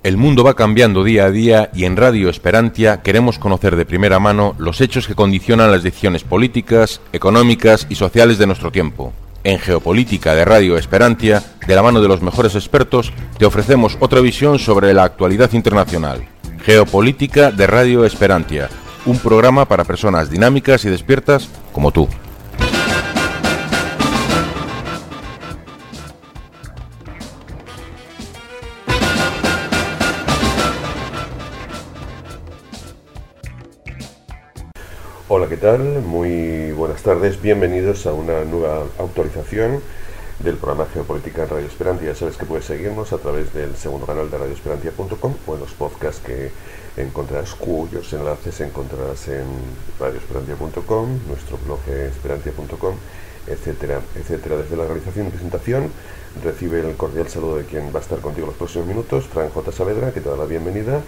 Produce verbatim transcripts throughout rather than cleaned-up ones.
El mundo va cambiando día a día y en Radio Esperantia queremos conocer de primera mano los hechos que condicionan las decisiones políticas, económicas y sociales de nuestro tiempo. En Geopolítica de Radio Esperantia, de la mano de los mejores expertos, te ofrecemos otra visión sobre la actualidad internacional. Geopolítica de Radio Esperantia, un programa para personas dinámicas y despiertas como tú. Hola, ¿qué tal? Muy buenas tardes, bienvenidos a una nueva actualización del programa Geopolítica en Radio Esperantia. Ya sabes que puedes seguirnos a través del segundo canal de radio esperantia punto com o en los podcasts que encontrarás, cuyos enlaces encontrarás en radio esperantia punto com, nuestro blog esperantia punto com, etcétera, etcétera. Desde la realización y presentación recibe el cordial saludo de quien va a estar contigo los próximos minutos, Fran J. Saavedra, que te da la bienvenida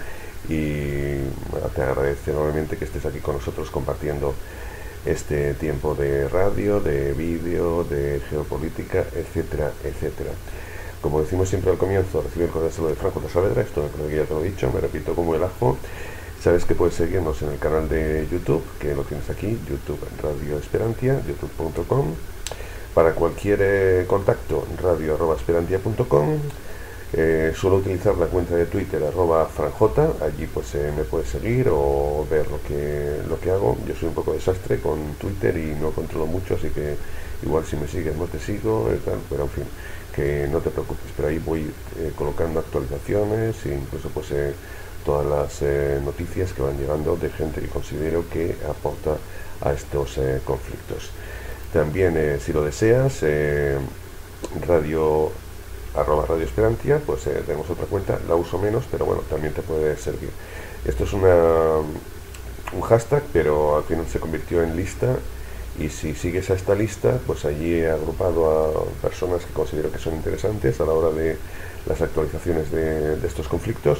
y te agradece enormemente que estés aquí con nosotros compartiendo este tiempo de radio, de vídeo, de geopolítica, etcétera, etcétera. Como decimos siempre al comienzo, recibe el cordial saludo de Fran J. Saavedra, esto me creo que ya te lo he dicho, me repito como el ajo. Sabes que puedes seguirnos en el canal de YouTube, que lo tienes aquí, YouTube Radio Esperantia, youtube punto com. Para cualquier eh, contacto, radio arroba esperantia punto com. Eh, suelo utilizar la cuenta de Twitter arroba franj, allí pues eh, me puedes seguir o ver lo que lo que hago. Yo soy un poco desastre con Twitter y no controlo mucho, así que igual si me sigues no te sigo, eh, tal, pero en fin, que no te preocupes, pero ahí voy eh, colocando actualizaciones e incluso pues eh, todas las eh, noticias que van llegando de gente que considero que aporta a estos eh, conflictos. También eh, si lo deseas, eh, radio arroba Radio Esperantia, pues eh, tenemos otra cuenta, la uso menos, pero bueno, también te puede servir. Esto es una un hashtag, pero al final se convirtió en lista, y si sigues a esta lista, pues allí he agrupado a personas que considero que son interesantes a la hora de las actualizaciones de, de estos conflictos,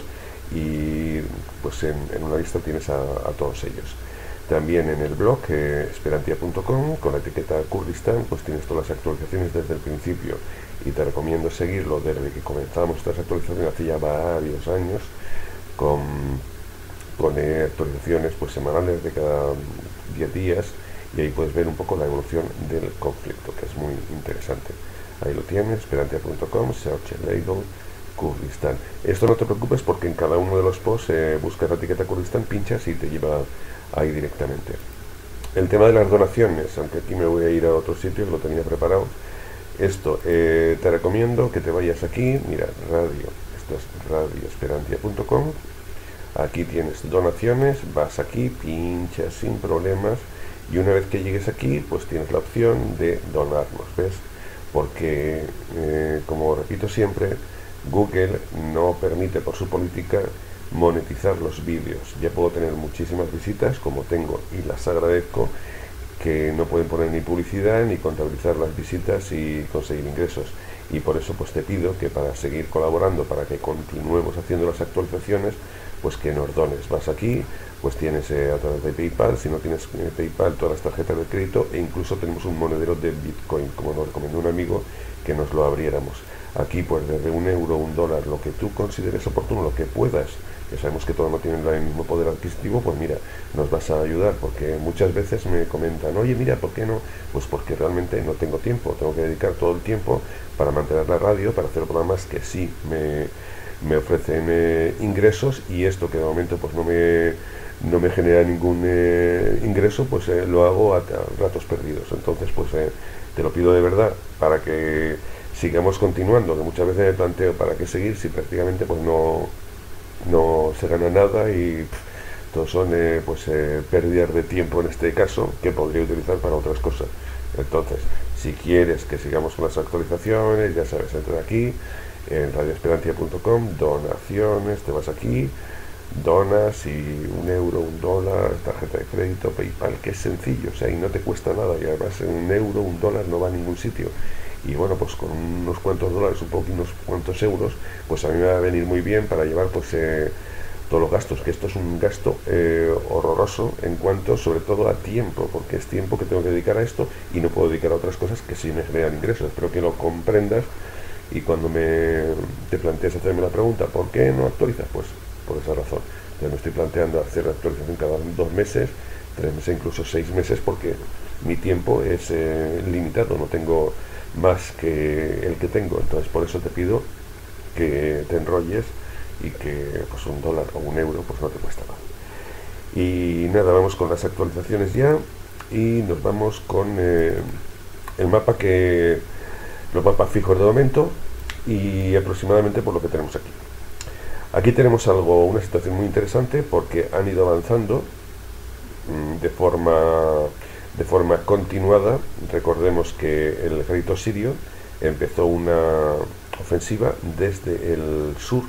y pues en, en una lista tienes a, a todos ellos. También en el blog eh, esperantia punto com, con la etiqueta Kurdistán, pues tienes todas las actualizaciones desde el principio, y te recomiendo seguirlo desde que comenzamos estas actualizaciones hace ya varios años, con, con eh, actualizaciones pues semanales de cada diez días, y ahí puedes ver un poco la evolución del conflicto, que es muy interesante. Ahí lo tienes, esperantia punto com, search label Kurdistán. Esto no te preocupes, porque en cada uno de los posts eh, buscas la etiqueta Kurdistán, pinchas y te lleva ahí directamente. El tema de las donaciones, aunque aquí me voy a ir a otro sitio que lo tenía preparado. Esto, eh, te recomiendo que te vayas aquí, mira, radio, esto es radio esperantia punto com, aquí tienes donaciones, vas aquí, pinchas sin problemas, y una vez que llegues aquí, pues tienes la opción de donarnos, ¿ves? Porque, eh, como repito siempre, Google no permite por su política monetizar los vídeos. Ya puedo tener muchísimas visitas, como tengo, y las agradezco, que no pueden poner ni publicidad ni contabilizar las visitas y conseguir ingresos, y por eso pues te pido que para seguir colaborando, para que continuemos haciendo las actualizaciones, pues que nos dones. Vas aquí, pues tienes eh, a través de PayPal, si no tienes eh, PayPal, todas las tarjetas de crédito, e incluso tenemos un monedero de Bitcoin, como nos recomendó un amigo que nos lo abriéramos. Aquí pues desde un euro, un dólar, lo que tú consideres oportuno, lo que puedas, que sabemos que todos no tienen el mismo poder adquisitivo, pues mira, nos vas a ayudar, porque muchas veces me comentan, oye mira, ¿por qué no? Pues porque realmente no tengo tiempo, tengo que dedicar todo el tiempo para mantener la radio, para hacer programas que sí me, me ofrecen eh, ingresos, y esto que de momento pues no me, no me genera ningún eh, ingreso, pues eh, lo hago a, a ratos perdidos. Entonces pues eh, te lo pido de verdad, para que sigamos continuando, que muchas veces me planteo para qué seguir si prácticamente pues no no se gana nada, y pff, todos son eh, pues eh, pérdidas de tiempo en este caso, que podría utilizar para otras cosas. Entonces, si quieres que sigamos con las actualizaciones, ya sabes, entra aquí en radio esperantia punto com, donaciones, te vas aquí, donas, y un euro, un dólar, tarjeta de crédito, PayPal, que es sencillo, o sea, y no te cuesta nada, y además un euro, un dólar no va a ningún sitio. Y bueno, pues con unos cuantos dólares, un poco, unos cuantos euros, pues a mí me va a venir muy bien para llevar pues eh, todos los gastos, que esto es un gasto eh, horroroso en cuanto sobre todo a tiempo, porque es tiempo que tengo que dedicar a esto y no puedo dedicar a otras cosas que sí me generan ingresos. Espero que lo comprendas, Y cuando me te planteas hacerme la pregunta, ¿por qué no actualizas? Pues por esa razón. Entonces me estoy planteando hacer la actualización cada dos meses, tres meses, incluso seis meses, porque mi tiempo es eh, limitado, no tengo más que el que tengo. Entonces por eso te pido que te enrolles y que pues un dólar o un euro pues no te cuesta nada. Y nada, vamos con las actualizaciones ya y nos vamos con eh, el mapa que los mapas fijos de momento y aproximadamente por lo que tenemos aquí. Aquí tenemos algo, una situación muy interesante porque han ido avanzando mmm, de forma de forma continuada. Recordemos que el ejército sirio empezó una ofensiva desde el sur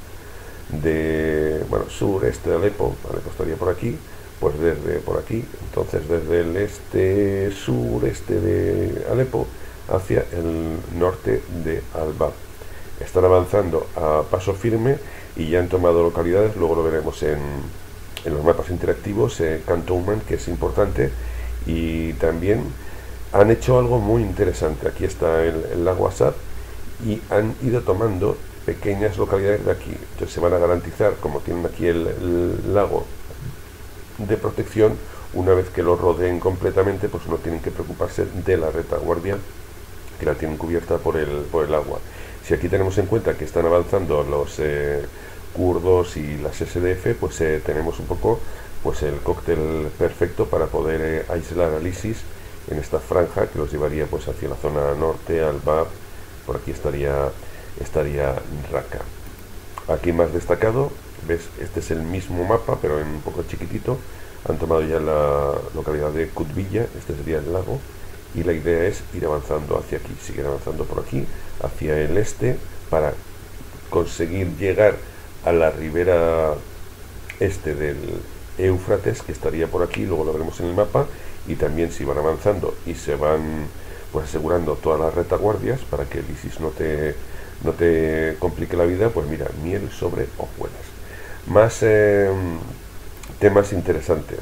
de, bueno, sureste de Alepo. Alepo estaría por aquí, pues desde por aquí, entonces desde el este sureste de Alepo hacia el norte de Al-Bab. Están avanzando a paso firme y ya han tomado localidades, luego lo veremos en, en los mapas interactivos, eh, Cantonment, que es importante, y también han hecho algo muy interesante. Aquí está el, el lago Assad y han ido tomando pequeñas localidades de aquí. Entonces se van a garantizar, como tienen aquí el, el lago de protección, una vez que lo rodeen completamente, pues no tienen que preocuparse de la retaguardia, que la tienen cubierta por el, por el agua. Si aquí tenemos en cuenta que están avanzando los eh, kurdos y las S D F, pues eh, tenemos un poco pues el cóctel perfecto para poder eh, aislar al ISIS en esta franja que los llevaría pues hacia la zona norte, Al-Bab. Por aquí estaría estaría Raqqa. Aquí más destacado, ves, este es el mismo mapa pero en un poco chiquitito. Han tomado ya la localidad de Kutbilla, este sería el lago, y la idea es ir avanzando hacia aquí, seguir avanzando por aquí hacia el este para conseguir llegar a la ribera este del Éufrates, que estaría por aquí, luego lo veremos en el mapa. Y también si van avanzando y se van pues asegurando todas las retaguardias para que el ISIS no te, no te complique la vida, pues mira, miel sobre hojuelas. Más eh, temas interesantes.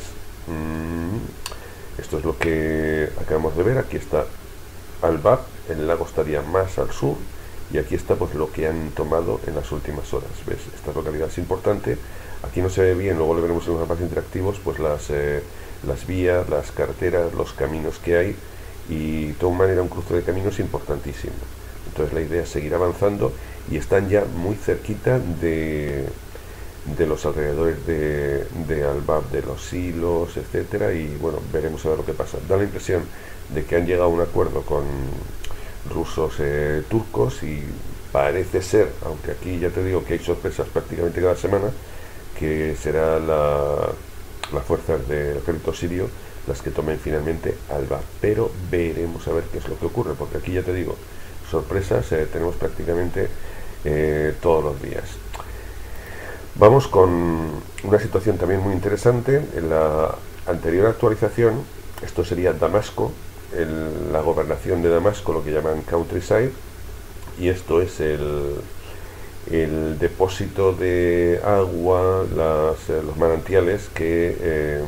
Mm, esto es lo que acabamos de ver. Aquí está Al-Bab, el lago estaría más al sur, y aquí está pues lo que han tomado en las últimas horas. ¿Ves? Esta localidad es importante. Aquí no se ve bien, luego lo veremos en los mapas interactivos, pues las, eh, las vías, las carreteras, los caminos que hay, y Touman era un cruce de caminos importantísimo. Entonces la idea es seguir avanzando y están ya muy cerquita de, de los alrededores de, de Al-Bab, de los silos, etcétera, y bueno, veremos a ver lo que pasa. Da la impresión de que han llegado a un acuerdo con rusos eh, turcos, y parece ser, aunque aquí ya te digo que hay sorpresas prácticamente cada semana, que será la, las fuerzas del ejército sirio las que tomen finalmente Al-Bab, pero veremos a ver qué es lo que ocurre, porque aquí ya te digo, sorpresas eh, tenemos prácticamente eh, todos los días. Vamos con una situación también muy interesante. En la anterior actualización, esto sería Damasco, el, la gobernación de Damasco, lo que llaman countryside, y esto es el el depósito de agua, las, eh, los manantiales que eh,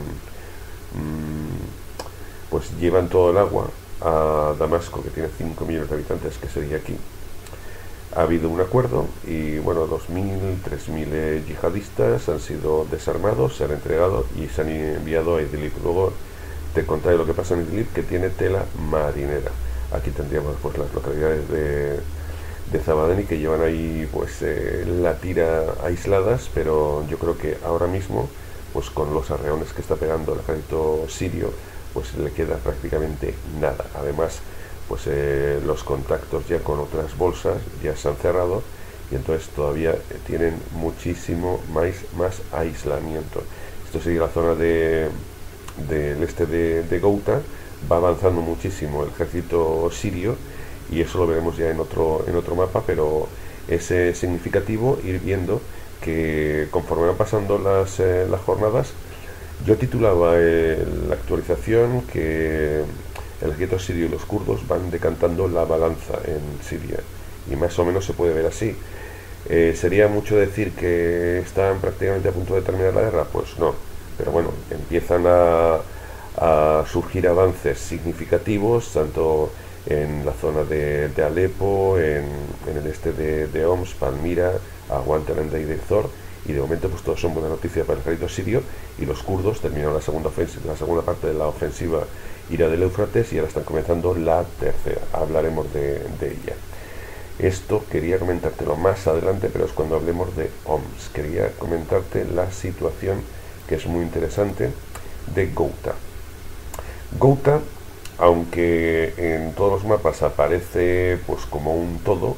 mmm, pues llevan todo el agua a Damasco, que tiene cinco millones de habitantes, que sería aquí. Ha habido un acuerdo y bueno, dos mil, tres mil eh, yihadistas han sido desarmados, se han entregado y se han enviado a Idlib. Luego te contaré lo que pasa en Idlib, que tiene tela marinera. Aquí tendríamos pues las localidades de de Zabadani, que llevan ahí pues eh, la tira aisladas, pero yo creo que ahora mismo pues con los arreones que está pegando el ejército sirio pues le queda prácticamente nada. Además pues eh, los contactos ya con otras bolsas ya se han cerrado y entonces todavía tienen muchísimo más, más aislamiento. Esto sería la zona de del este de, de Ghouta. Va avanzando muchísimo el ejército sirio y eso lo veremos ya en otro, en otro mapa, pero es eh, significativo ir viendo que conforme van pasando las, eh, las jornadas. Yo titulaba eh, la actualización que el ejército sirio y los kurdos van decantando la balanza en Siria, y más o menos se puede ver así. Eh, ¿Sería mucho decir que están prácticamente a punto de terminar la guerra? Pues no, pero bueno, empiezan a, a surgir avances significativos, tanto en la zona de, de Alepo, en, en el este de, de Homs, Palmira, Aguantalanda y Deir y de momento pues todo son buenas noticias para el ejército sirio, y los kurdos terminaron la segunda, la segunda parte de la ofensiva ira del Éufrates y ahora están comenzando la tercera. Hablaremos de, de ella. Esto quería comentártelo más adelante, pero es cuando hablemos de Homs. Quería comentarte la situación, que es muy interesante, de Ghouta. Ghouta, aunque en todos los mapas aparece pues como un todo,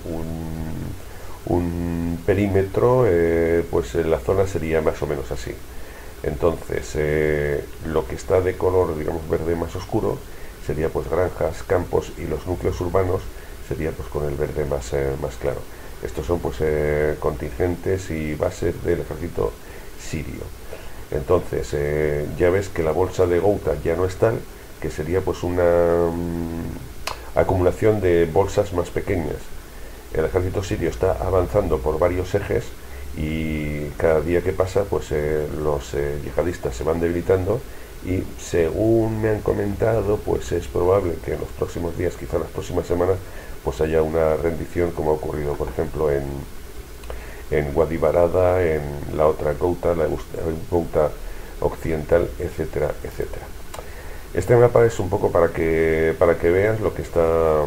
un, un perímetro, eh, pues la zona sería más o menos así. Entonces, eh, lo que está de color, digamos, verde más oscuro, sería pues granjas, campos, y los núcleos urbanos sería pues con el verde más, eh, más claro. Estos son pues eh, contingentes y bases del ejército sirio. Entonces, eh, ya ves que la bolsa de Ghouta ya no es tal, que sería pues una um, acumulación de bolsas más pequeñas. El ejército sirio está avanzando por varios ejes y cada día que pasa pues eh, los eh, yihadistas se van debilitando, y según me han comentado pues es probable que en los próximos días, quizá en las próximas semanas, pues haya una rendición, como ha ocurrido por ejemplo en en Wadi Barada, en la otra Ghouta, la Ghouta occidental, etcétera, etcétera. Este mapa es un poco para que para que veas lo que está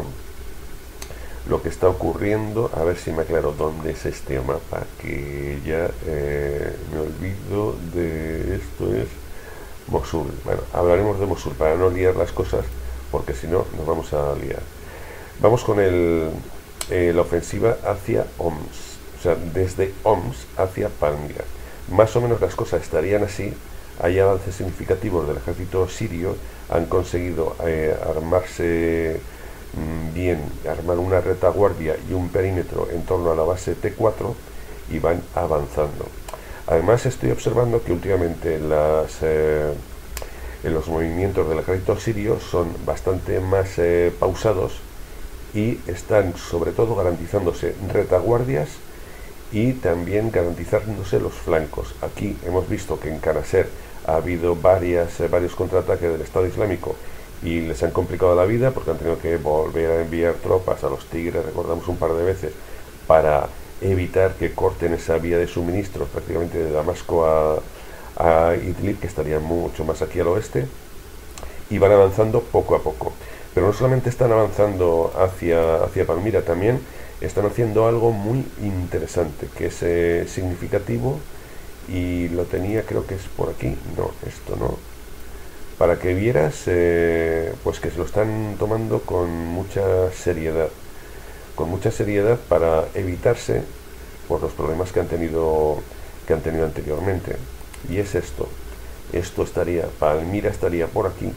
lo que está ocurriendo. A ver si me aclaro dónde es este mapa, que ya eh, me olvido de esto. Es Mosul. Bueno, hablaremos de Mosul para no liar las cosas, porque si no nos vamos a liar. Vamos con el, eh, la ofensiva hacia Homs. O sea, desde Homs hacia Palmira. Más o menos las cosas estarían así. Hay avances significativos del ejército sirio. Han conseguido eh, armarse mmm, bien, armar una retaguardia y un perímetro en torno a la base T cuatro, y van avanzando. Además, estoy observando que últimamente las, eh, los movimientos del ejército sirio son bastante más eh, pausados, y están sobre todo garantizándose retaguardias y también garantizándose los flancos. Aquí hemos visto que en Kanaser ha habido varias, eh, varios contraataques del Estado Islámico y les han complicado la vida porque han tenido que volver a enviar tropas a los Tigres, recordamos un par de veces, para evitar que corten esa vía de suministros prácticamente de Damasco a, a Idlib, que estaría mucho más aquí al oeste, y van avanzando poco a poco. Pero no solamente están avanzando hacia, hacia Palmira, también están haciendo algo muy interesante, que es eh, significativo, y lo tenía, creo que es por aquí, no, esto no, para que vieras eh, pues que se lo están tomando con mucha seriedad, con mucha seriedad para evitarse por los problemas que han tenido, que han tenido anteriormente. Y es esto, esto estaría, Palmira estaría por aquí,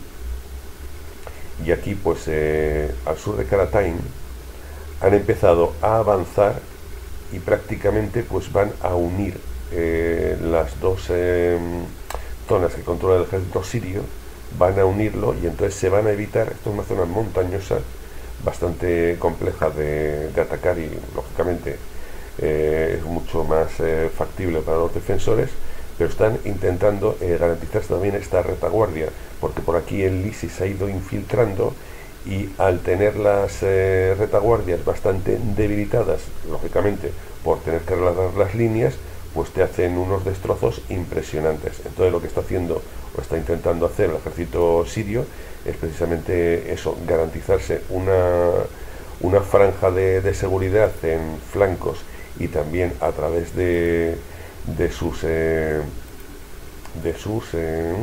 y aquí pues eh, al sur de Karatain han empezado a avanzar y prácticamente pues van a unir eh, las dos eh, zonas que controla el ejército sirio, van a unirlo, y entonces se van a evitar. Esto es una zona montañosa bastante compleja de, de atacar, y lógicamente eh, es mucho más eh, factible para los defensores, pero están intentando eh, garantizarse también esta retaguardia, porque por aquí el ISIS se ha ido infiltrando, y al tener las eh, retaguardias bastante debilitadas, lógicamente por tener que relatar las líneas, pues te hacen unos destrozos impresionantes. Entonces lo que está haciendo o está intentando hacer el ejército sirio es precisamente eso, garantizarse una, una franja de, de seguridad en flancos, y también a través de, de sus eh, de sus eh,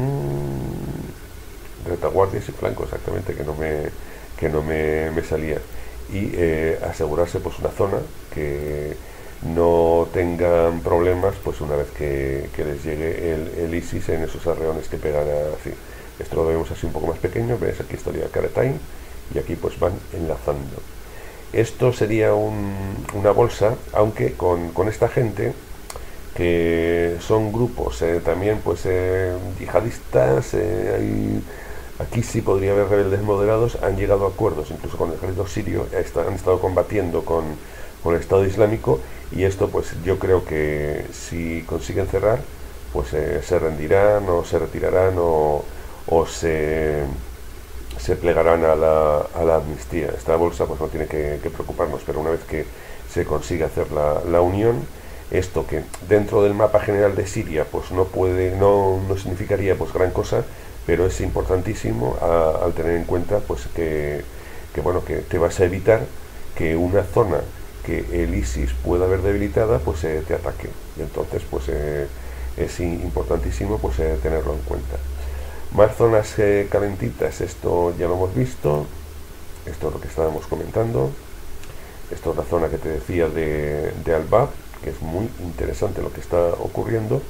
mm, retaguardias y flancos, exactamente, que no me que no me, me salía, y eh, asegurarse pues una zona que no tengan problemas pues una vez que, que les llegue el, el ISIS en esos arreones que pegan así. Esto lo vemos así un poco más pequeño, ves, aquí estaría Karatain, y aquí pues van enlazando. Esto sería un, una bolsa, aunque con, con esta gente, que son grupos eh, también pues eh, yihadistas, eh, hay, aquí sí podría haber rebeldes moderados, han llegado a acuerdos incluso con el ejército sirio, está, han estado combatiendo con, con el Estado Islámico, y esto pues yo creo que si consiguen cerrar pues eh, se rendirán o se retirarán o, o se, se plegarán a la, a la amnistía. Esta bolsa pues no tiene que, que preocuparnos, pero una vez que se consigue hacer la, la unión, esto que dentro del mapa general de Siria pues no puede, no, no significaría pues gran cosa, pero es importantísimo a, al tener en cuenta pues que, que bueno que te vas a evitar que una zona que el ISIS pueda haber debilitada pues eh, te ataque. Y entonces pues eh, es importantísimo pues eh, tenerlo en cuenta. Más zonas eh, calentitas, esto ya lo hemos visto, esto es lo que estábamos comentando. Esto es la zona que te decía de, de Al-Bab, que es muy interesante lo que está ocurriendo.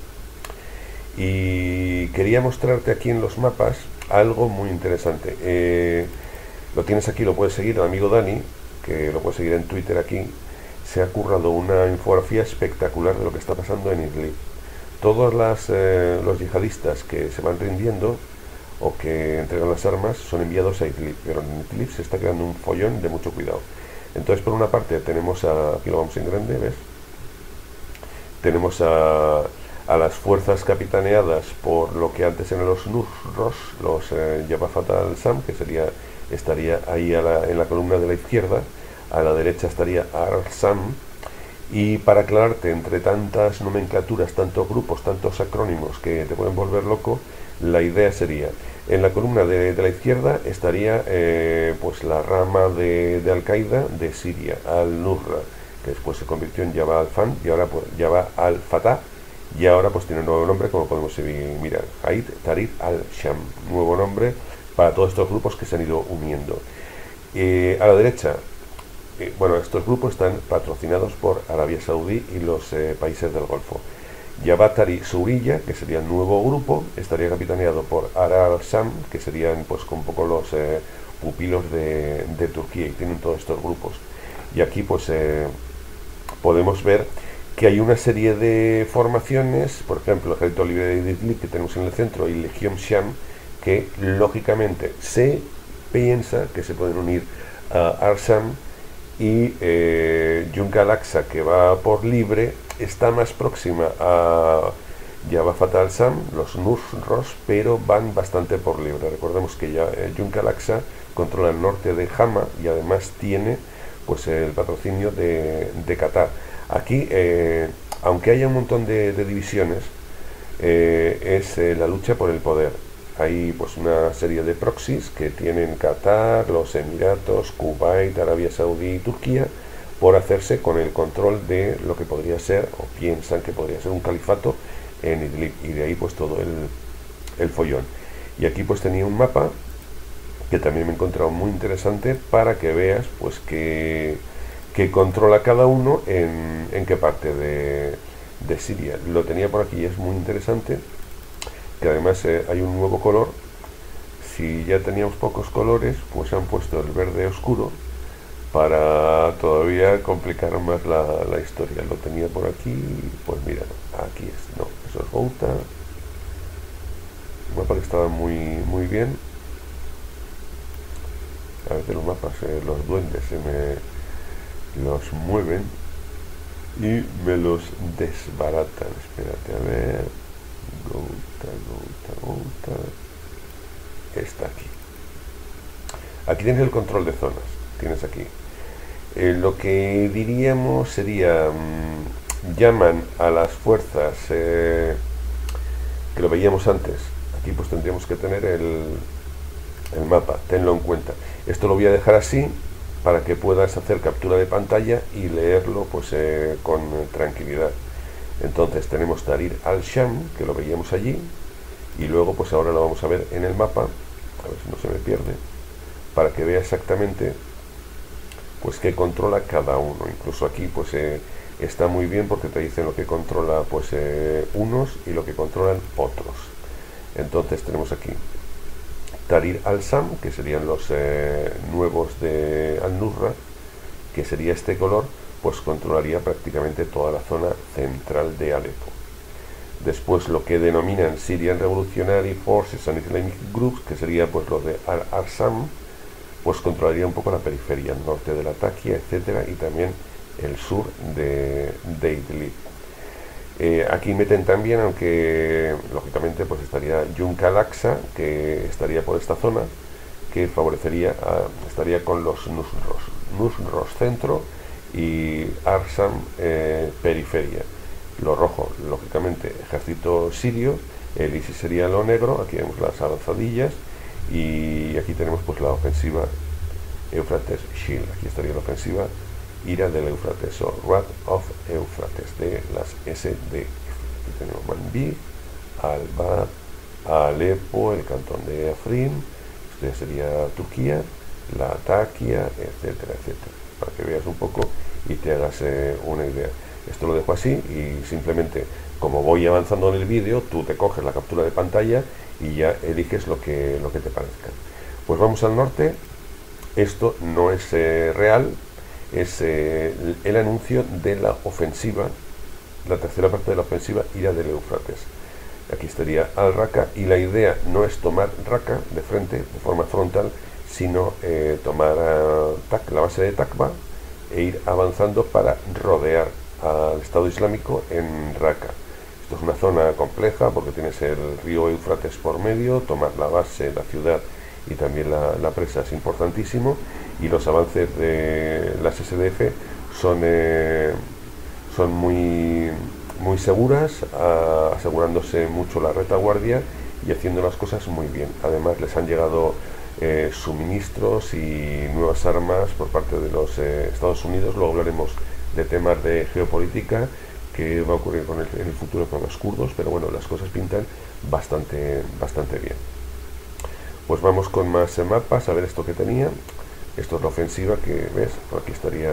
Y quería mostrarte aquí en los mapas algo muy interesante. Eh, lo tienes aquí, lo puedes seguir, el amigo Dani, que lo puedes seguir en Twitter aquí, se ha currado una infografía espectacular de lo que está pasando en Idlib. Todos las, eh, los yihadistas que se van rindiendo o que entregan las armas son enviados a Idlib, pero en Idlib se está creando un follón de mucho cuidado. Entonces, por una parte tenemos a, aquí lo vamos en grande, ¿ves? Tenemos a, a las fuerzas capitaneadas por lo que antes eran los Nusros, los eh, Jabhat al-Sam, que sería, estaría ahí a la, en la columna de la izquierda, a la derecha estaría Al-Sam, y para aclararte, entre tantas nomenclaturas, tantos grupos, tantos acrónimos que te pueden volver loco, la idea sería, en la columna de, de la izquierda estaría eh, pues la rama de, de Al-Qaeda de Siria, Al-Nusra, que después se convirtió en Jabhat al-Fan y ahora pues Jabhat al-Fatah, y ahora pues tiene un nuevo nombre, como podemos mirar, Hayat Tahrir al-Sham, nuevo nombre para todos estos grupos que se han ido uniendo. Eh, a la derecha, eh, bueno, estos grupos están patrocinados por Arabia Saudí y los eh, países del Golfo. Jabhat Tahrir Suriyya, que sería el nuevo grupo, estaría capitaneado por Ara al-Sham, que serían pues un poco los eh, pupilos de, de Turquía, y tienen todos estos grupos. Y aquí pues eh, podemos ver que hay una serie de formaciones, por ejemplo, el Ejército Libre de Idlib que tenemos en el centro y Legión Sham, que lógicamente se piensa que se pueden unir a Al-Sham, y eh, Junca al-Aqsa, que va por libre, está más próxima a Jabhat al-Sam, los Nusros, pero van bastante por libre. Recordemos que ya eh, Junca al-Aqsa controla el norte de Hama y además tiene pues el patrocinio de, de Qatar. Aquí, eh, aunque haya un montón de, de divisiones, eh, es eh, la lucha por el poder. Hay pues una serie de proxies que tienen Qatar, los Emiratos, Kuwait, Arabia Saudí y Turquía, por hacerse con el control de lo que podría ser, o piensan que podría ser, un califato en Idlib, y de ahí pues todo el, el follón. Y aquí pues tenía un mapa que también me he encontrado muy interesante para que veas pues que, que controla cada uno en, en qué parte de, de Siria. Lo tenía por aquí y es muy interesante, que además eh, hay un nuevo color. Si ya teníamos pocos colores, pues han puesto el verde oscuro para todavía complicar más la, la historia. Lo tenía por aquí, pues mira, aquí es, no, eso es Ghouta, un mapa que estaba muy, muy bien. A veces los mapas, eh, los duendes se me los mueven y me los desbaratan. Espérate, a ver, Ghouta, Ghouta, Ghouta, está aquí. Aquí tienes el control de zonas, tienes aquí. Eh, lo que diríamos sería, mmm, llaman a las fuerzas, eh, que lo veíamos antes. Aquí pues tendríamos que tener el, el mapa, tenlo en cuenta. Esto lo voy a dejar así para que puedas hacer captura de pantalla y leerlo pues eh, con tranquilidad. Entonces tenemos Tahrir al-Sham, que lo veíamos allí, y luego pues ahora lo vamos a ver en el mapa, a ver si no se me pierde, para que vea exactamente pues qué controla cada uno. Incluso aquí pues eh, está muy bien porque te dicen lo que controla pues eh, unos y lo que controlan otros. Entonces tenemos aquí Tahrir al-Sham, que serían los eh, nuevos de Al-Nusra, que sería este color, pues controlaría prácticamente toda la zona central de Alepo. Después lo que denominan Syrian Revolutionary Forces and Islamic Groups, que sería pues los de Al-Sham, pues controlaría un poco la periferia, el norte de la Taquia, etcétera, y también el sur de, de Idlib. Eh, aquí meten también, aunque lógicamente pues estaría Junca al-Aqsa, que estaría por esta zona, que favorecería, a, estaría con los Nusros, Nusros centro y Arsam eh, periferia. Lo rojo, lógicamente, ejército sirio, el ISIS sería lo negro, aquí vemos las avanzadillas, y aquí tenemos pues la ofensiva Éufrates-Shil, aquí estaría la ofensiva Ira del Éufrates, o Wrath of Éufrates, de las S D F. Aquí tenemos Manbij, Al-Bab, Alepo, el cantón de Afrin, esto ya sería Turquía, la Taquia, etcétera, etcétera, para que veas un poco y te hagas eh, una idea. Esto lo dejo así y simplemente, como voy avanzando en el vídeo, tú te coges la captura de pantalla y ya eliges lo que, lo que te parezca. Pues vamos al norte. Esto no es eh, real, es eh, el anuncio de la ofensiva, la tercera parte de la ofensiva Ira del Éufrates. Aquí estaría Al-Raqqa, y la idea no es tomar Raqqa de frente, de forma frontal, sino eh, tomar uh, Tak, la base de Takba, e ir avanzando para rodear al Estado Islámico en Raqqa. Esto es una zona compleja porque tienes el río Éufrates por medio, tomar la base, la ciudad y también la, la presa es importantísimo, y los avances de las S D F son, eh, son muy, muy seguras, a, asegurándose mucho la retaguardia y haciendo las cosas muy bien. Además les han llegado eh, suministros y nuevas armas por parte de los eh, Estados Unidos. Luego hablaremos de temas de geopolítica, que va a ocurrir con el, en el futuro con los kurdos, pero bueno, las cosas pintan bastante, bastante bien. Pues vamos con más mapas, a ver esto que tenía. Esto es la ofensiva que ves, aquí estaría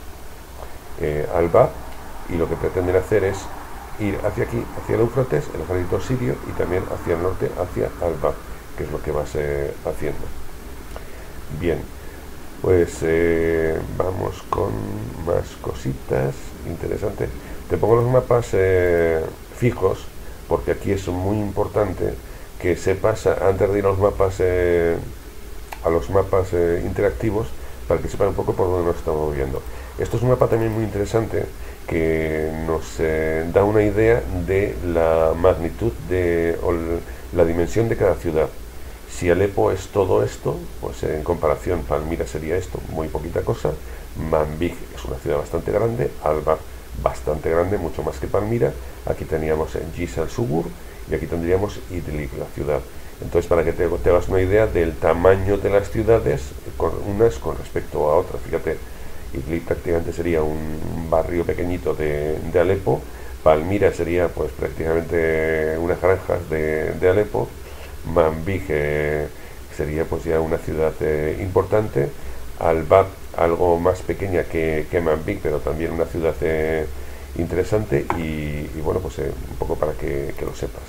eh, Al-Bab, y lo que pretenden hacer es ir hacia aquí, hacia el Éufrates, el ejército sirio, y también hacia el norte, hacia Al-Bab, que es lo que vas eh, haciendo. Bien, pues eh, vamos con más cositas interesantes. Te pongo los mapas eh, fijos, porque aquí es muy importante que sepas, antes de ir a los mapas eh, a los mapas eh, interactivos, para que sepan un poco por dónde nos estamos moviendo. Esto es un mapa también muy interesante que nos eh, da una idea de la magnitud de o la dimensión de cada ciudad. Si Alepo es todo esto, pues eh, en comparación Palmira sería esto, muy poquita cosa. Manbij es una ciudad bastante grande, Al-Bab bastante grande, mucho más que Palmira. Aquí teníamos en Gis al-Subur, y aquí tendríamos Idlib, la ciudad. Entonces, para que te, te hagas una idea del tamaño de las ciudades, con, unas con respecto a otras. Fíjate, Idlib prácticamente sería un barrio pequeñito de, de Alepo, Palmira sería pues prácticamente unas granjas de, de Alepo, Manbij eh, sería pues ya una ciudad eh, importante, Al-Bab algo más pequeña que, que Manbij, pero también una ciudad eh, interesante, y, y bueno, pues eh, un poco para que, que lo sepas.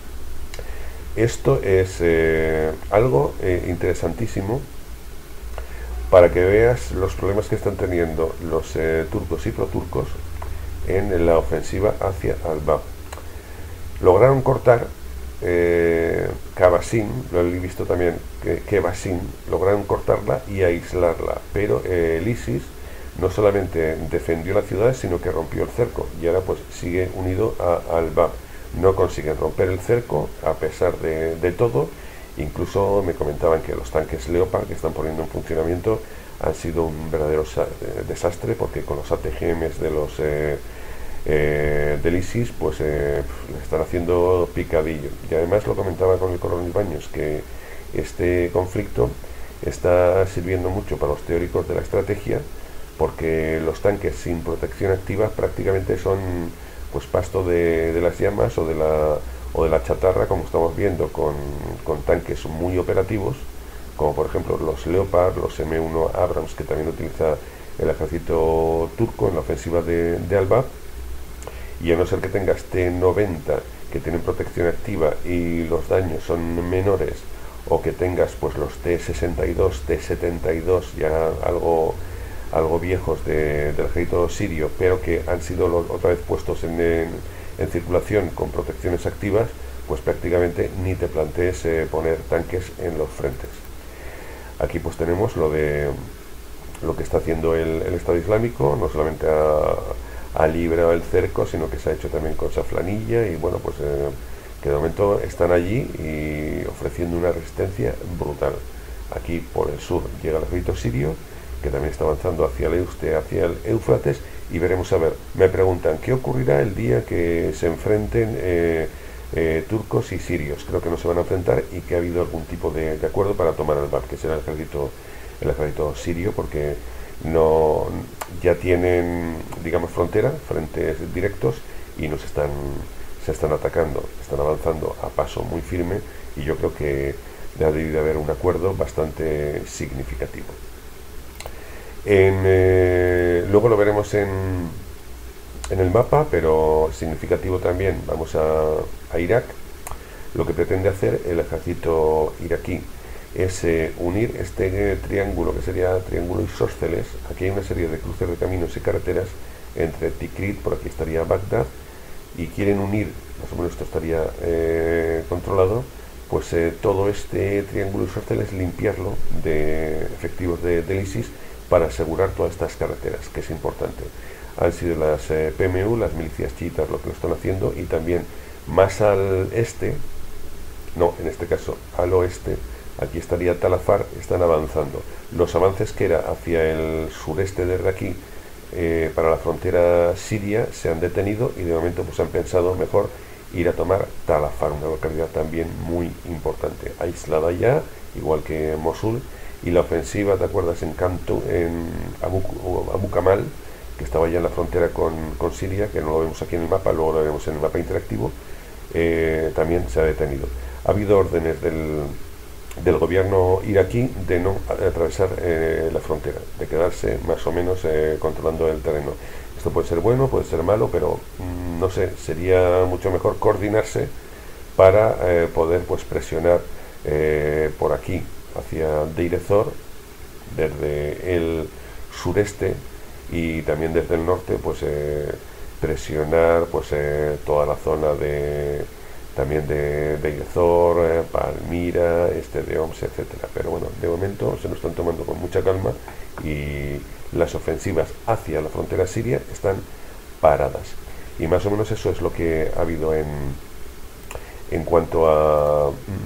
Esto es eh, algo eh, interesantísimo para que veas los problemas que están teniendo los eh, turcos y proturcos en la ofensiva hacia Al-Bab. Lograron cortar eh, Kabasin, lo he visto también, que Kebasin, lograron cortarla y aislarla, pero eh, el ISIS no solamente defendió la ciudad, sino que rompió el cerco, y ahora pues sigue unido a Al-Bab. No consiguen romper el cerco a pesar de, de todo. Incluso me comentaban que los tanques Leopard que están poniendo en funcionamiento han sido un verdadero desastre, porque con los A T G Ms de los eh, eh, del ISIS pues eh, le están haciendo picadillo. Y además lo comentaba con el coronel Baños, que este conflicto está sirviendo mucho para los teóricos de la estrategia, porque los tanques sin protección activa prácticamente son pues pasto de, de las llamas o de la o de la chatarra, como estamos viendo con, con tanques muy operativos, como por ejemplo los Leopard, los M uno Abrams, que también utiliza el ejército turco en la ofensiva de, de Al-Bab. Y a no ser que tengas T noventa que tienen protección activa y los daños son menores, o que tengas pues los T sesenta y dos, T setenta y dos ya algo algo viejos de, del ejército sirio, pero que han sido lo, otra vez puestos en, en, en circulación con protecciones activas, pues prácticamente ni te plantees eh, poner tanques en los frentes. Aquí pues tenemos lo de lo que está haciendo el, el Estado Islámico. No solamente ha, ha librado el cerco, sino que se ha hecho también con Saflanilla, y bueno, pues eh, que de momento están allí y ofreciendo una resistencia brutal. Aquí por el sur llega el ejército sirio, que también está avanzando hacia el Euste, hacia el Éufrates, y veremos a ver. Me preguntan, ¿qué ocurrirá el día que se enfrenten eh, eh, turcos y sirios? Creo que no se van a enfrentar y que ha habido algún tipo de, de acuerdo para tomar el Bab, que será el ejército, el ejército sirio, porque no ya tienen, digamos, frontera, frentes directos, y nos están, se están atacando, están avanzando a paso muy firme, y yo creo que ha debido haber un acuerdo bastante significativo. En, eh, luego lo veremos en, en el mapa, pero significativo también. Vamos a, a Irak. Lo que pretende hacer el ejército iraquí es eh, unir este eh, triángulo, que sería triángulo isósceles. Aquí hay una serie de cruces de caminos y carreteras entre Tikrit, por aquí estaría Bagdad, y quieren unir, más o menos esto estaría eh, controlado, pues eh, todo este triángulo isósceles, limpiarlo de efectivos de, del ISIS, para asegurar todas estas carreteras, que es importante. Han sido las eh, P M U, las milicias chiitas, lo que lo están haciendo, y también más al este, no, en este caso al oeste, aquí estaría Tal Afar, están avanzando. Los avances que era hacia el sureste desde aquí, eh, para la frontera siria, se han detenido, y de momento pues han pensado mejor ir a tomar Tal Afar, una localidad también muy importante, aislada ya, igual que Mosul. Y la ofensiva, ¿te acuerdas? En Cantu, en Abu, Abu Kamal, que estaba ya en la frontera con, con Siria, que no lo vemos aquí en el mapa, luego lo vemos en el mapa interactivo, eh, también se ha detenido. Ha habido órdenes del, del gobierno iraquí de no atravesar eh, la frontera, de quedarse más o menos eh, controlando el terreno. Esto puede ser bueno, puede ser malo, pero mmm, no sé, sería mucho mejor coordinarse para eh, poder pues presionar eh, por aquí hacia Deir ez-Zor, desde el sureste, y también desde el norte pues eh, presionar pues eh, toda la zona de también de Deir ez-Zor, eh, Palmira, este de Homs, etcétera. Pero bueno, de momento se lo están tomando con mucha calma, y las ofensivas hacia la frontera siria están paradas, y más o menos eso es lo que ha habido en en cuanto a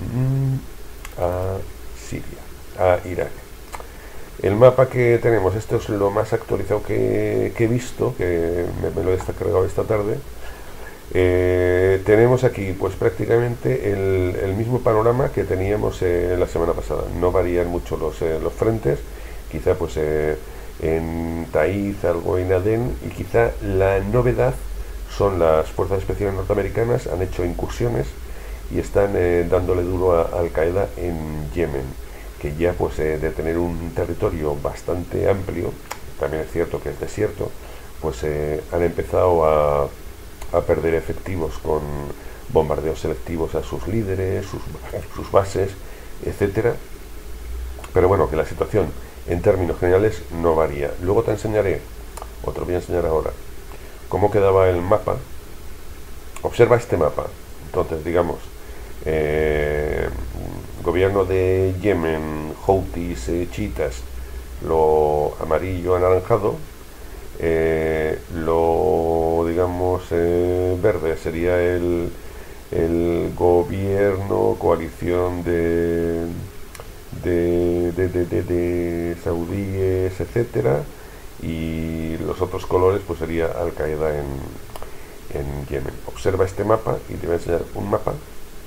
a Siria, a Irak. El mapa que tenemos, esto es lo más actualizado que, que he visto, que me, me lo he descargado esta tarde. Eh, tenemos aquí pues prácticamente el, el mismo panorama que teníamos eh, la semana pasada. No varían mucho los, eh, los frentes, quizá pues eh, en Taiz, algo en Adén, y quizá la novedad son las fuerzas especiales norteamericanas. Han hecho incursiones y están eh, dándole duro a Al-Qaeda en Yemen, que ya pues eh, de tener un territorio bastante amplio, también es cierto que es desierto, pues eh, han empezado a, a perder efectivos con bombardeos selectivos a sus líderes, sus, sus bases, etcétera. Pero bueno, que la situación en términos generales no varía. Luego te enseñaré, o te lo voy a enseñar ahora, cómo quedaba el mapa. Observa este mapa. Entonces, digamos, Eh, gobierno de Yemen, Houthis, eh, chiitas, lo amarillo anaranjado, eh, lo digamos eh, verde sería el, el gobierno, coalición de de, de, de, de, de saudíes, etcétera, y los otros colores pues sería Al-Qaeda en, en Yemen. Observa este mapa y te voy a enseñar un mapa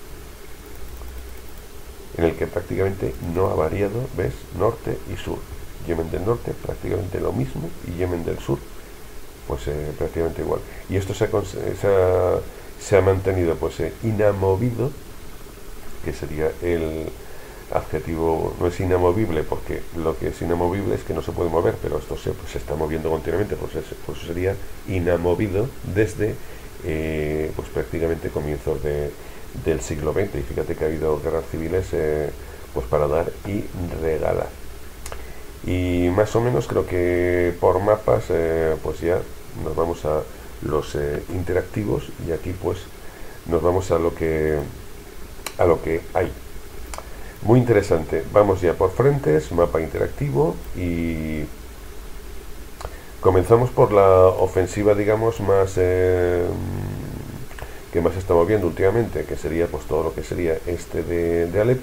en el que prácticamente no ha variado, ¿ves? Norte y sur. Yemen del norte prácticamente lo mismo, y Yemen del sur pues eh, prácticamente igual. Y esto se ha, se ha, se ha mantenido pues eh, inamovido, que sería el adjetivo. No es inamovible porque lo que es inamovible es que no se puede mover, pero esto se, pues, se está moviendo continuamente, pues, es, pues eso sería inamovido desde eh, pues prácticamente comienzos de del siglo veinte, y fíjate que ha habido guerras civiles eh, pues para dar y regalar. Y más o menos creo que por mapas eh, pues ya nos vamos a los eh, interactivos, y aquí pues nos vamos a lo que a lo que hay. Muy interesante. Vamos ya por frentes, mapa interactivo, y comenzamos por la ofensiva, digamos, más eh, que más se está moviendo últimamente, que sería pues todo lo que sería este de, de Alepo,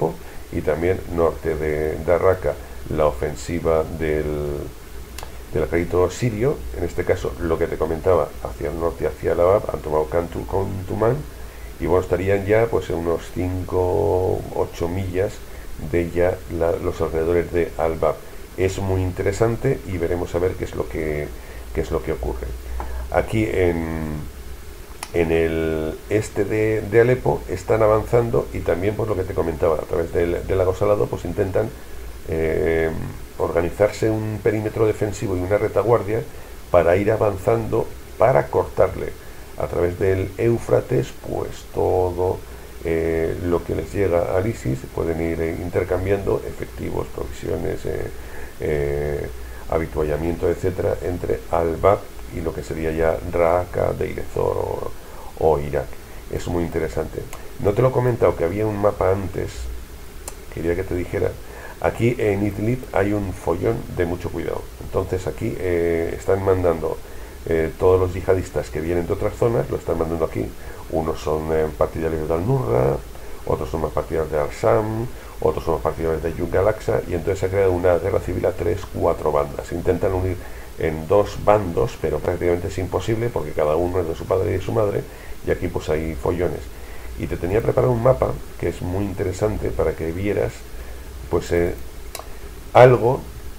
y también norte de, de Raqqa, la ofensiva del, del ejército sirio, en este caso lo que te comentaba, hacia el norte, hacia el Abab, han tomado Kuntumán, y bueno, estarían ya pues en unos cinco ocho millas de ya la, los alrededores de Al-Bab. Es muy interesante y veremos a ver qué es lo que, qué es lo que ocurre. Aquí en, en el este de, de Alepo están avanzando, y también pues lo que te comentaba, a través del, del lago Salado pues intentan eh, organizarse un perímetro defensivo y una retaguardia para ir avanzando, para cortarle a través del Éufrates pues todo eh, lo que les llega al ISIS. Pueden ir eh, intercambiando efectivos, provisiones, eh, eh, habituallamiento, etcétera, entre Al-Bab y lo que sería ya Raqqa, Deir ez-Zor o, o Irak. Es muy interesante. No te lo he comentado, que había un mapa antes, quería que te dijera. Aquí en Idlib hay un follón de mucho cuidado. Entonces aquí eh, están mandando eh, todos los yihadistas que vienen de otras zonas, lo están mandando aquí. Unos son eh, partidarios de Al-Nusra, otros son más partidarios de Al-Sham, otros son más partidarios de Yug al-Aqsa, y entonces se ha creado una guerra civil a tres, cuatro bandas. Intentan unir en dos bandos, pero prácticamente es imposible porque cada uno es de su padre y de su madre, y aquí pues hay follones. Y te tenía preparado un mapa que es muy interesante para que vieras pues eh, algo.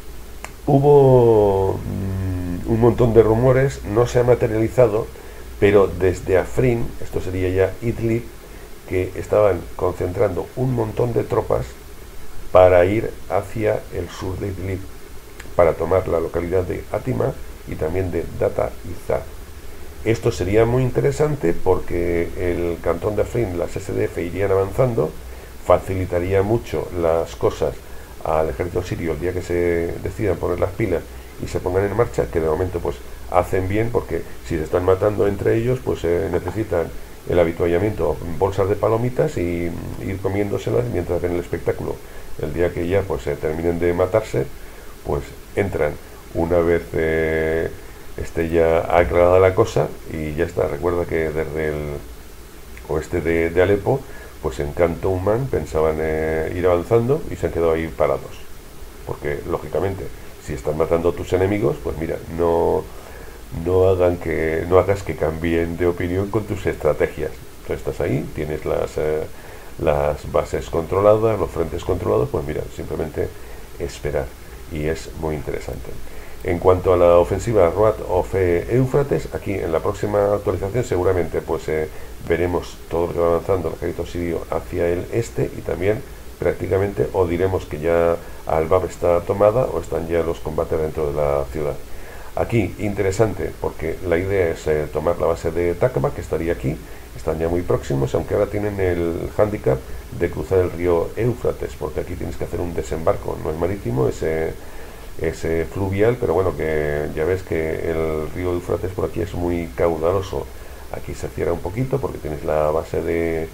Hubo mmm, un montón de rumores, no se ha materializado, pero desde Afrin, esto sería ya Idlib, que estaban concentrando un montón de tropas para ir hacia el sur de Idlib, para tomar la localidad de Atima y también de Data Izar. Esto sería muy interesante porque el cantón de Afrin, las S D F irían avanzando, facilitaría mucho las cosas al ejército sirio el día que se decidan poner las pilas y se pongan en marcha, que de momento pues hacen bien, porque si se están matando entre ellos pues eh, necesitan el habituallamiento, bolsas de palomitas, y ir comiéndoselas mientras ven el espectáculo. El día que ya pues eh, terminen de matarse, pues entran una vez eh, esté ya aclarada la cosa, y ya está. Recuerda que desde el oeste de, de Alepo, pues en Kuntumán pensaban eh, ir avanzando y se han quedado ahí parados, porque lógicamente si están matando a tus enemigos, pues mira, no no hagan que no hagas que cambien de opinión con tus estrategias. Entonces estás ahí, tienes las eh, las bases controladas, los frentes controlados, pues mira, simplemente esperar, y es muy interesante. En cuanto a la ofensiva Road of Éufrates, aquí en la próxima actualización seguramente pues eh, veremos todo lo que va avanzando el ejército sirio hacia el este, y también prácticamente o diremos que ya Al-Bab está tomada o están ya los combates dentro de la ciudad. Aquí interesante porque la idea es eh, tomar la base de Takba, que estaría aquí. Están ya muy próximos, aunque ahora tienen el hándicap de cruzar el río Éufrates, porque aquí tienes que hacer un desembarco, no es marítimo, es, eh, es eh, fluvial, pero bueno, que ya ves que el río Éufrates por aquí es muy caudaloso. Aquí se cierra un poquito porque tienes la base de,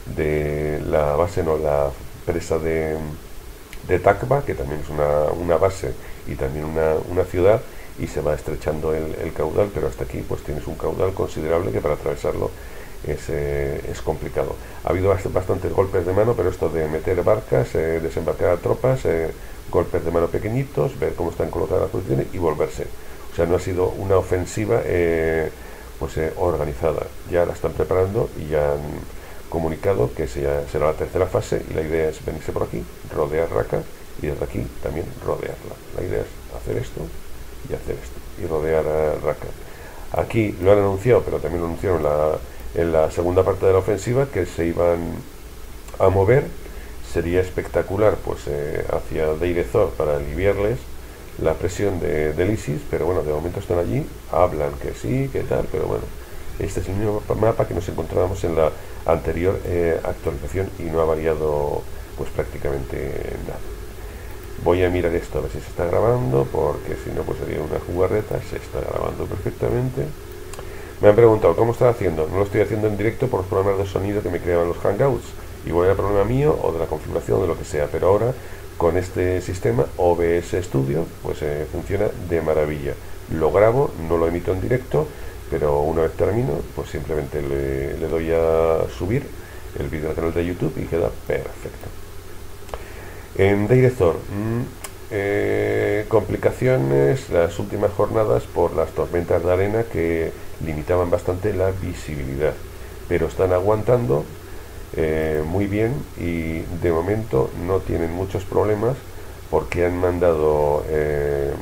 de la base, no, la presa de, de Takba, que también es una, una base y también una, una ciudad, y se va estrechando el, el caudal, pero hasta aquí pues tienes un caudal considerable que para atravesarlo es, eh, es complicado. Ha habido bast bastantes golpes de mano, pero esto de meter barcas, eh, desembarcar a tropas, eh, golpes de mano pequeñitos, ver cómo están colocadas las posiciones y volverse. O sea, no ha sido una ofensiva eh, pues eh, organizada. Ya la están preparando y ya han comunicado que sea, será la tercera fase, y la idea es venirse por aquí, rodear Raqqa, y desde aquí también rodearla. La idea es hacer esto y hacer esto y rodear a Raqqa. Aquí lo han anunciado, pero también lo anunciaron en la, en la segunda parte de la ofensiva, que se iban a mover. Sería espectacular pues eh, hacia Deir ez-Zor para aliviarles la presión de, del ISIS, pero bueno, de momento están allí, hablan que sí, que tal, pero bueno, este es el mismo mapa que nos encontrábamos en la anterior eh, actualización, y no ha variado pues prácticamente nada. Voy a mirar esto a ver si se está grabando, porque si no pues sería una jugarreta. Se está grabando perfectamente. Me han preguntado cómo está haciendo. No lo estoy haciendo en directo por los problemas de sonido que me creaban los Hangouts, igual era problema mío o de la configuración, de lo que sea, pero ahora con este sistema O B S Studio pues eh, funciona de maravilla. Lo grabo, no lo emito en directo, pero una vez termino pues simplemente le, le doy a subir el vídeo al canal de YouTube y queda perfecto. En Deir ez-Zor, mmm, eh, complicaciones las últimas jornadas por las tormentas de arena que limitaban bastante la visibilidad, pero están aguantando eh, muy bien y de momento no tienen muchos problemas porque han mandado eh,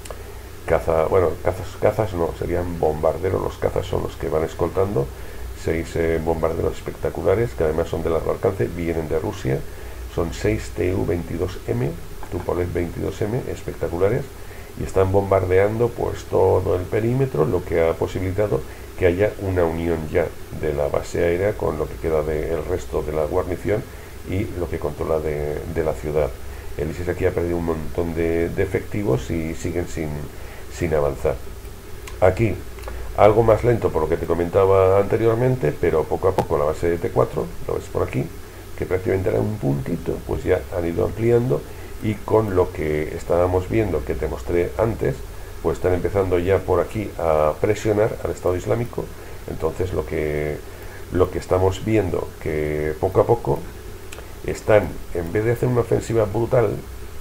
caza, bueno, cazas, cazas no, serían bombarderos, los cazas son los que van escoltando, seis eh, bombarderos espectaculares que además son de largo alcance, vienen de Rusia, son seis T U veintidós M, Tupolev veintidós M, espectaculares, y están bombardeando pues todo el perímetro, lo que ha posibilitado que haya una unión ya de la base aérea con lo que queda del resto de la guarnición y lo que controla de, de la ciudad. El ISIS aquí ha perdido un montón de, de efectivos y siguen sin, sin avanzar. Aquí, algo más lento por lo que te comentaba anteriormente, pero poco a poco la base de T cuatro, lo ves por aquí, que prácticamente era un puntito, pues ya han ido ampliando y con lo que estábamos viendo que te mostré antes, pues están empezando ya por aquí a presionar al Estado Islámico. Entonces lo que, lo que estamos viendo que poco a poco están, en vez de hacer una ofensiva brutal,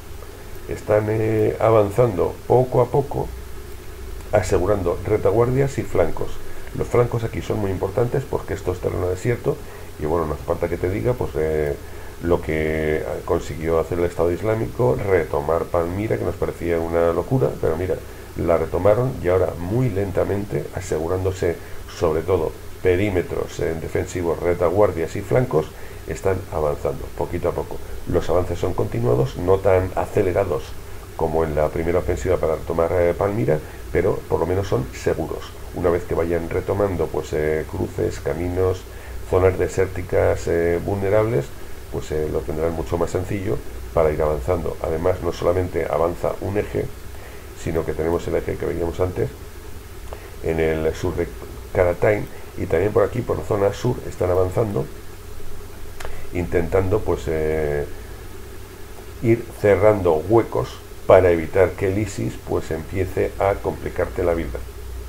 están eh, avanzando poco a poco, asegurando retaguardias y flancos. Los flancos aquí son muy importantes porque esto es terreno desierto y bueno, no hace falta que te diga pues eh, lo que consiguió hacer el Estado Islámico, retomar Palmira, que nos parecía una locura, pero mira, la retomaron y ahora muy lentamente, asegurándose sobre todo perímetros eh, defensivos, retaguardias y flancos, están avanzando poquito a poco. Los avances son continuados, no tan acelerados como en la primera ofensiva para retomar eh, Palmira, pero por lo menos son seguros. Una vez que vayan retomando pues eh, cruces, caminos, zonas desérticas eh, vulnerables, pues eh, lo tendrán mucho más sencillo para ir avanzando. Además, no solamente avanza un eje, sino que tenemos el eje que veíamos antes en el sur de Karatain, y también por aquí, por la zona sur, están avanzando, intentando pues eh, ir cerrando huecos para evitar que el ISIS pues empiece a complicarte la vida.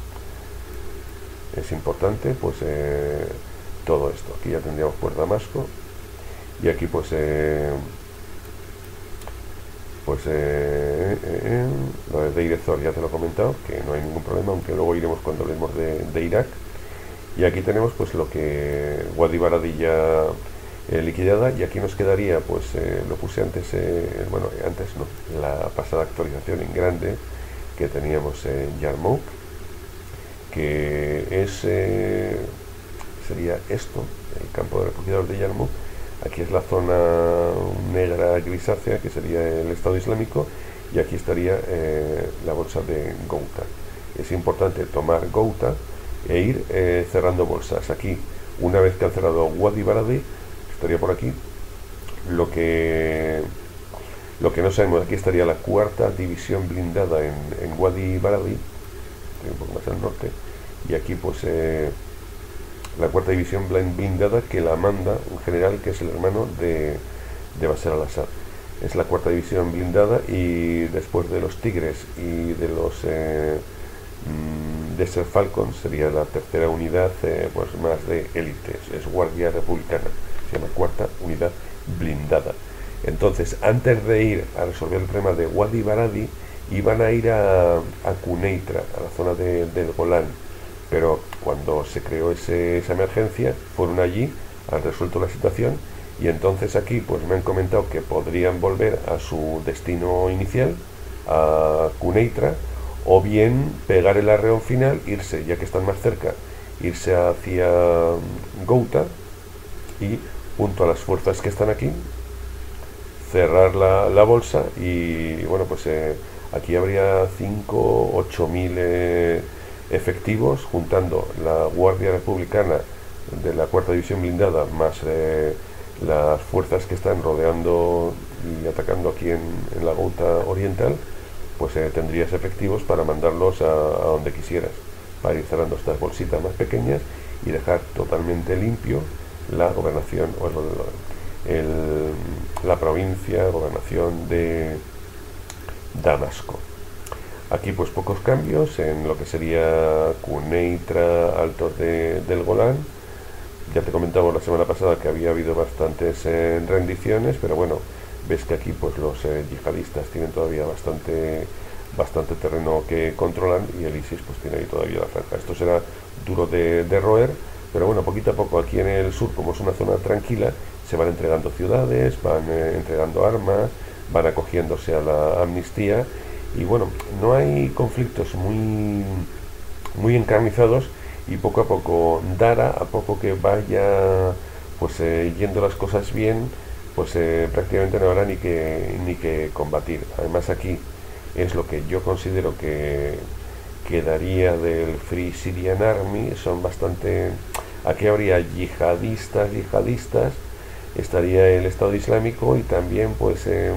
Es importante pues eh, todo esto. Aquí ya tendríamos pues Damasco, y aquí pues eh, pues eh, eh, eh, lo de Deir ez-Zor ya te lo he comentado, que no hay ningún problema, aunque luego iremos cuando hablemos de, de Irak. Y aquí tenemos pues lo que Wadi Baradi ya eh, liquidada, y aquí nos quedaría pues eh, lo puse antes, eh, bueno antes no, la pasada actualización en grande que teníamos en Yarmouk, que es eh, sería esto, el campo de refugiados de Yarmouk. Aquí es la zona negra grisácea, que sería el Estado Islámico, y aquí estaría eh, la bolsa de Ghouta. Es importante tomar Ghouta e ir eh, cerrando bolsas. Aquí, una vez que han cerrado Wadi Baradi, estaría por aquí. Lo que lo que no sabemos, aquí estaría la cuarta división blindada en, en Wadi Baradi, un poco más al norte, y aquí pues eh, la cuarta división blindada, que la manda un general que es el hermano de, de Bashar al-Assad. Es la cuarta división blindada, y después de los Tigres y de los eh, mmm, Desert Falcons sería la tercera unidad eh, pues más de élite, es Guardia Republicana, se llama cuarta unidad blindada. Entonces, antes de ir a resolver el problema de Wadi Baradi, iban a ir a, a Quneitra, a la zona de, del Golán, pero cuando se creó ese, esa emergencia, fueron allí, han resuelto la situación, y entonces aquí pues me han comentado que podrían volver a su destino inicial, a Quneitra, o bien pegar el arreón final, irse, ya que están más cerca, irse hacia Ghouta, y junto a las fuerzas que están aquí, cerrar la, la bolsa, y bueno, pues eh, aquí habría cinco o ocho mil eh, efectivos, juntando la Guardia Republicana de la cuarta división blindada, más eh, las fuerzas que están rodeando y atacando aquí en, en la Ghouta oriental, pues eh, tendrías efectivos para mandarlos a, a donde quisieras, para ir cerrando estas bolsitas más pequeñas y dejar totalmente limpio la gobernación, o el, el, la provincia, gobernación de Damasco. Aquí pues pocos cambios en lo que sería Quneitra, altos de, del Golán. Ya te comentaba la semana pasada que había habido bastantes eh, rendiciones, pero bueno, ves que aquí pues los eh, yihadistas tienen todavía bastante bastante terreno que controlan, y el ISIS pues tiene ahí todavía la franja. Esto será duro de, de roer, pero bueno, poquito a poco aquí en el sur, como es una zona tranquila, se van entregando ciudades, van eh, entregando armas, van acogiéndose a la amnistía, y bueno, no hay conflictos muy, muy encarnizados, y poco a poco, Dara, a poco que vaya pues eh, yendo las cosas bien, pues eh, prácticamente no habrá ni que, ni que combatir. Además aquí es lo que yo considero que quedaría del Free Syrian Army, son bastante... Aquí habría yihadistas, yihadistas, estaría el Estado Islámico, y también pues eh,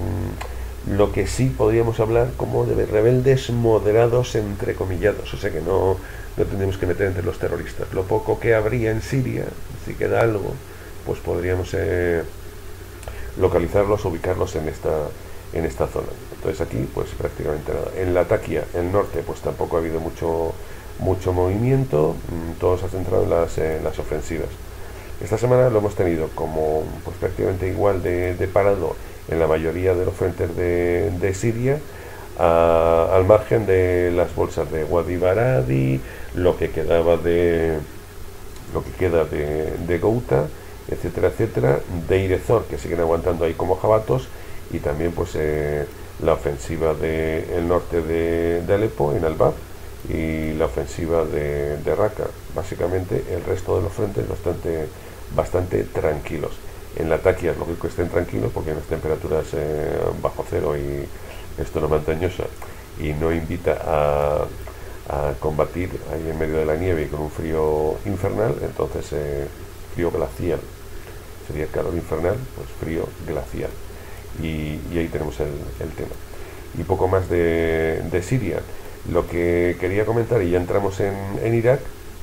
lo que sí podríamos hablar como de rebeldes moderados entrecomillados, o sea que no, no tendríamos que meter entre los terroristas. Lo poco que habría en Siria, si queda algo, pues podríamos eh, localizarlos, ubicarlos en esta, en esta zona. Entonces aquí pues prácticamente nada. En Latakia, el norte, pues tampoco ha habido mucho, mucho movimiento, todo se ha centrado en las, en las ofensivas. Esta semana lo hemos tenido como pues prácticamente igual de, de parado en la mayoría de los frentes de, de Siria, a, al margen de las bolsas de Wadi Baradi, lo que quedaba de lo que queda de, de Ghouta, etcétera, etcétera, de Irezor, que siguen aguantando ahí como jabatos, y también pues eh, la ofensiva del de norte de, de Alepo, en Al-Bab, y la ofensiva de, de Raqqa. Básicamente el resto de los frentes bastante, bastante tranquilos. En Latakia es lógico que estén tranquilos porque hay unas temperaturas eh, bajo cero, y esto no es montañosa y no invita a, a combatir ahí en medio de la nieve y con un frío infernal. Entonces eh, frío glacial, sería calor infernal, pues frío glacial, y, y ahí tenemos el, el tema. Y poco más de, de Siria. Lo que quería comentar, y ya entramos en, en Irak,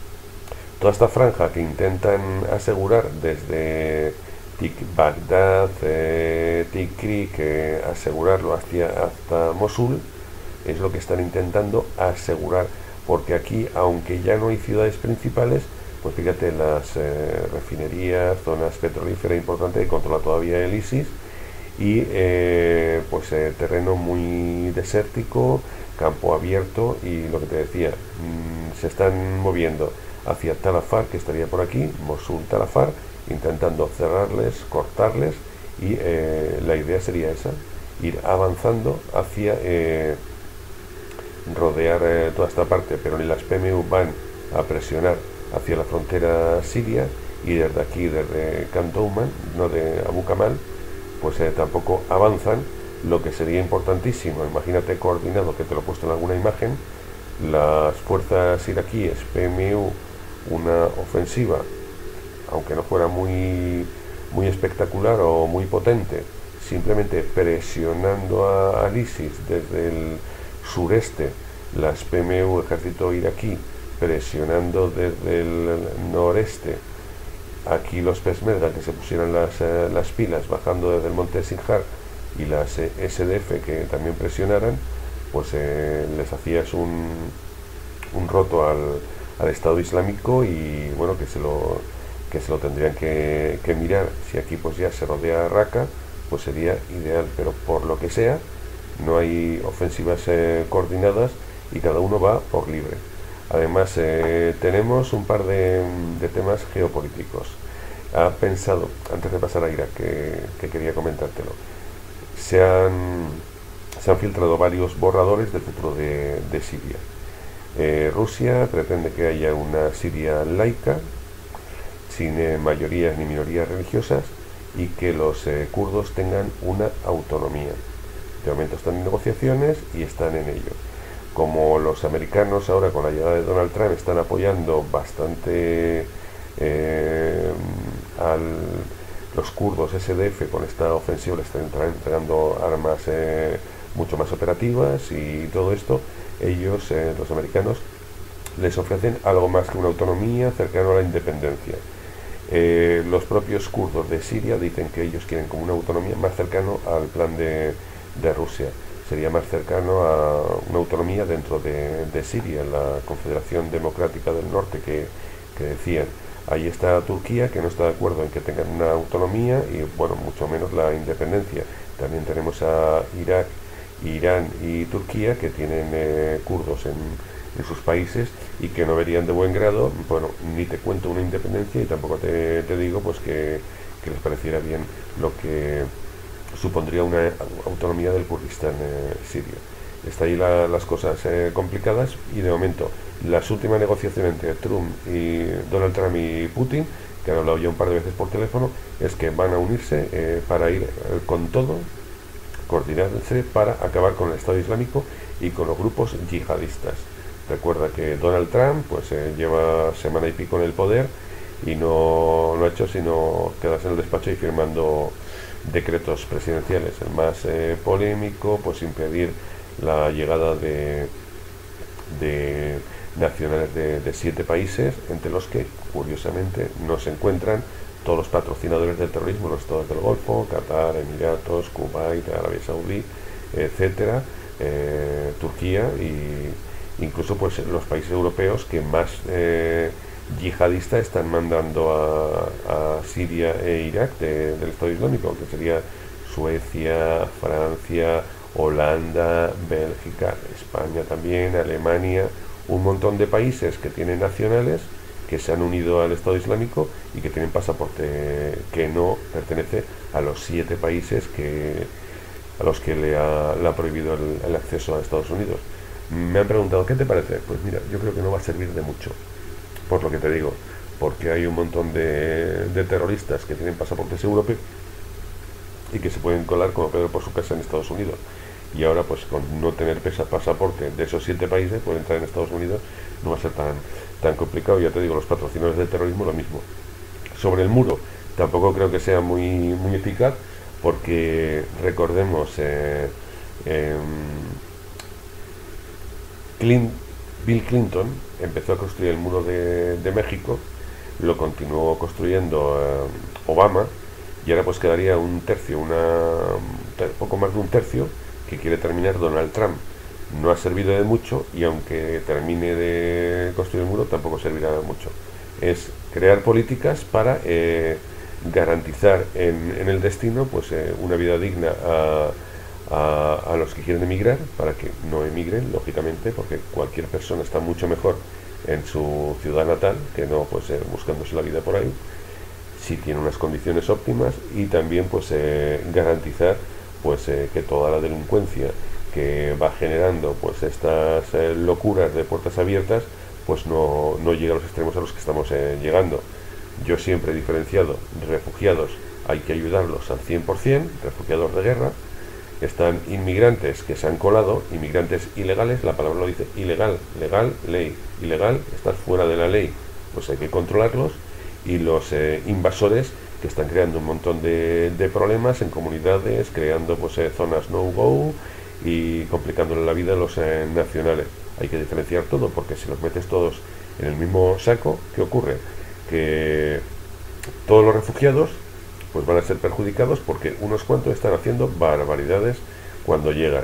toda esta franja que intentan asegurar desde Tik Bagdad, eh, Tikrit, eh, asegurarlo hacia, hasta Mosul, es lo que están intentando asegurar, porque aquí, aunque ya no hay ciudades principales, pues fíjate, las eh, refinerías, zonas petrolíferas importantes que controla todavía el ISIS, y eh, pues eh, terreno muy desértico, campo abierto, y lo que te decía, mmm, se están moviendo hacia Tal Afar, que estaría por aquí, Mosul, Tal Afar, intentando cerrarles, cortarles, y eh, la idea sería esa, ir avanzando hacia eh, rodear eh, toda esta parte, pero ni las P M U van a presionar hacia la frontera siria, y desde aquí, desde Kandouman, no de Abu Kamal, pues eh, tampoco avanzan, lo que sería importantísimo. Imagínate coordinado, que te lo he puesto en alguna imagen, las fuerzas iraquíes, P M U, una ofensiva, aunque no fuera muy, muy espectacular o muy potente, simplemente presionando a, al ISIS desde el sureste, las P M U, ejército iraquí, presionando desde el noreste, aquí los Peshmerga, que se pusieran las, eh, las pilas, bajando desde el monte Sinjar, y las eh, S D F, que también presionaran, pues eh, les hacías un, un roto al, al Estado Islámico, y bueno, que se lo, que se lo tendrían que, que mirar. Si aquí pues ya se rodea Raqqa, pues sería ideal, pero por lo que sea, no hay ofensivas eh, coordinadas, y cada uno va por libre. Además, eh, tenemos un par de, de temas geopolíticos. Ha pensado, antes de pasar a Irak, que, que quería comentártelo, se han, se han filtrado varios borradores del futuro de, de Siria. Eh, Rusia pretende que haya una Siria laica, sin eh, mayorías ni minorías religiosas, y que los eh, kurdos tengan una autonomía. De momento están en negociaciones y están en ello. Como los americanos ahora, con la llegada de Donald Trump, están apoyando bastante eh, a los kurdos, S D F, con esta ofensiva, le están entregando armas eh, mucho más operativas y todo esto, ellos, eh, los americanos, les ofrecen algo más que una autonomía, cercano a la independencia. Eh, los propios kurdos de Siria dicen que ellos quieren como una autonomía más cercano al plan de, de Rusia. Sería más cercano a una autonomía dentro de, de Siria, la Confederación Democrática del Norte, que, que decían. Ahí está Turquía, que no está de acuerdo en que tengan una autonomía, y bueno, mucho menos la independencia. También tenemos a Irak, Irán y Turquía, que tienen eh, kurdos en, en sus países y que no verían de buen grado, bueno, ni te cuento una independencia y tampoco te, te digo pues que, que les pareciera bien lo que supondría una autonomía del Kurdistán eh, sirio. Está ahí la, las cosas eh, complicadas y de momento las últimas negociaciones entre Trump y Donald Trump y Putin, que han hablado ya un par de veces por teléfono, es que van a unirse eh, para ir eh, con todo, coordinarse para acabar con el Estado Islámico y con los grupos yihadistas. Recuerda que Donald Trump pues eh, lleva semana y pico en el poder y no, no ha hecho sino quedarse en el despacho y firmando decretos presidenciales. El más eh, polémico, pues impedir la llegada de, de nacionales de, de siete países, entre los que curiosamente no se encuentran todos los patrocinadores del terrorismo, los estados del Golfo, Qatar, Emiratos, Kuwait, Arabia Saudí, etcétera, eh, Turquía y incluso pues los países europeos que más eh, yihadistas están mandando a, a Siria e Irak de, del Estado Islámico, que sería Suecia, Francia, Holanda, Bélgica, España también, Alemania, un montón de países que tienen nacionales que se han unido al Estado Islámico y que tienen pasaporte que no pertenece a los siete países que a los que le ha, le ha prohibido el, el acceso a Estados Unidos. Me han preguntado, ¿qué te parece? Pues mira, yo creo que no va a servir de mucho, por lo que te digo, porque hay un montón de, de terroristas que tienen pasaportes europeos y que se pueden colar como Pedro por su casa en Estados Unidos. Y ahora pues con no tener pesa pasaporte de esos siete países por entrar en Estados Unidos no va a ser tan, tan complicado. Ya te digo, los patrocinadores del terrorismo lo mismo. Sobre el muro tampoco creo que sea muy, muy eficaz, porque recordemos eh, eh, Clint, Bill Clinton empezó a construir el muro de, de México, lo continuó construyendo eh, Obama, y ahora pues quedaría un tercio, una un poco más de un tercio que quiere terminar Donald Trump. No ha servido de mucho, y aunque termine de construir el muro tampoco servirá de mucho. Es crear políticas para eh, garantizar en, en el destino pues eh, una vida digna a, a, a los que quieren emigrar, para que no emigren, lógicamente, porque cualquier persona está mucho mejor en su ciudad natal que no pues eh, buscándose la vida por ahí, si tiene unas condiciones óptimas, y también pues eh, garantizar pues eh, que toda la delincuencia que va generando pues estas eh, locuras de puertas abiertas pues no, no llega a los extremos a los que estamos eh, llegando. Yo siempre he diferenciado: refugiados hay que ayudarlos al cien por ciento, refugiados de guerra. Están inmigrantes que se han colado, inmigrantes ilegales, la palabra lo dice, ilegal, legal, ley, ilegal, estás fuera de la ley, pues hay que controlarlos. Y los eh, invasores, que están creando un montón de, de problemas en comunidades, creando pues eh, zonas no-go y complicándole la vida a los eh, nacionales. Hay que diferenciar todo, porque si los metes todos en el mismo saco, ¿qué ocurre? Que todos los refugiados pues van a ser perjudicados, porque unos cuantos están haciendo barbaridades cuando llegan.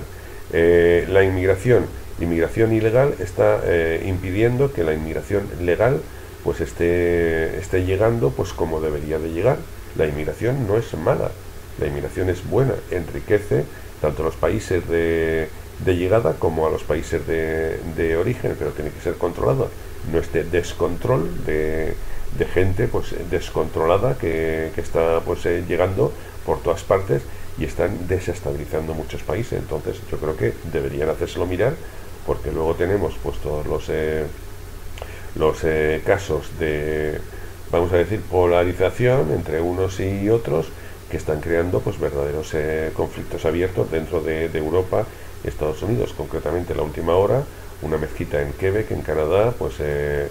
Eh, la inmigración, inmigración ilegal está eh, impidiendo que la inmigración legal pues esté, esté llegando pues como debería de llegar. La inmigración no es mala, la inmigración es buena, enriquece tanto a los países de, de llegada como a los países de, de origen, pero tiene que ser controlada, no este descontrol de, de gente pues descontrolada que, que está pues eh, llegando por todas partes y están desestabilizando muchos países. Entonces yo creo que deberían hacérselo mirar, porque luego tenemos pues todos los eh, los eh, casos de, vamos a decir, polarización entre unos y otros, que están creando pues verdaderos eh, conflictos abiertos dentro de, de Europa y Estados Unidos. Concretamente, la última hora, una mezquita en Quebec, en Canadá, pues eh,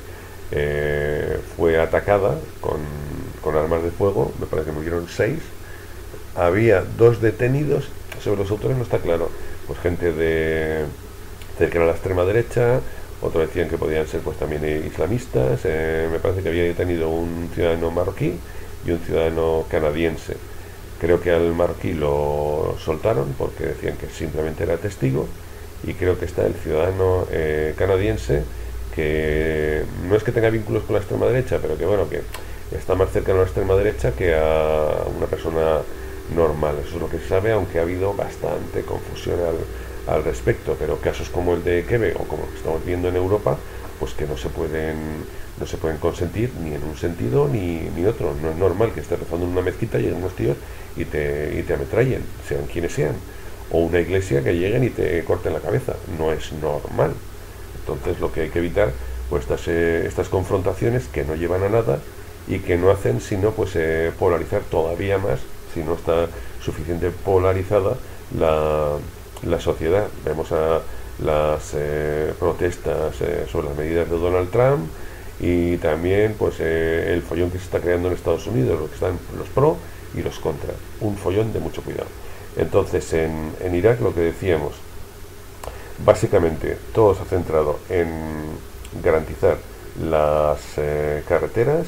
eh, fue atacada con, con armas de fuego. Me parece que murieron seis. Había dos detenidos. Sobre los autores no está claro. Pues gente de cercana a la extrema derecha. Otros decían que podían ser pues también eh, islamistas. Eh, me parece que había detenido un ciudadano marroquí y un ciudadano canadiense. Creo que al marroquí lo soltaron porque decían que simplemente era testigo, y creo que está el ciudadano eh, canadiense, que no es que tenga vínculos con la extrema derecha, pero que bueno, que está más cercano a la extrema derecha que a una persona normal. Eso es lo que se sabe, aunque ha habido bastante confusión al, al respecto, pero casos como el de Kebe o como lo que estamos viendo en Europa, pues que no se pueden no se pueden consentir ni en un sentido ni, ni otro. No es normal que estés rezando en una mezquita y lleguen unos tíos y te, y te ametrallen, sean quienes sean, o una iglesia que lleguen y te corten la cabeza. No es normal. Entonces lo que hay que evitar, pues estas, eh, estas confrontaciones que no llevan a nada y que no hacen sino pues eh, polarizar todavía más, si no está suficiente polarizada la, la sociedad. Vemos a las eh, protestas eh, sobre las medidas de Donald Trump, y también pues eh, el follón que se está creando en Estados Unidos, los que están los pro y los contra, un follón de mucho cuidado. Entonces en, en Irak, lo que decíamos, básicamente todo se ha centrado en garantizar las eh, carreteras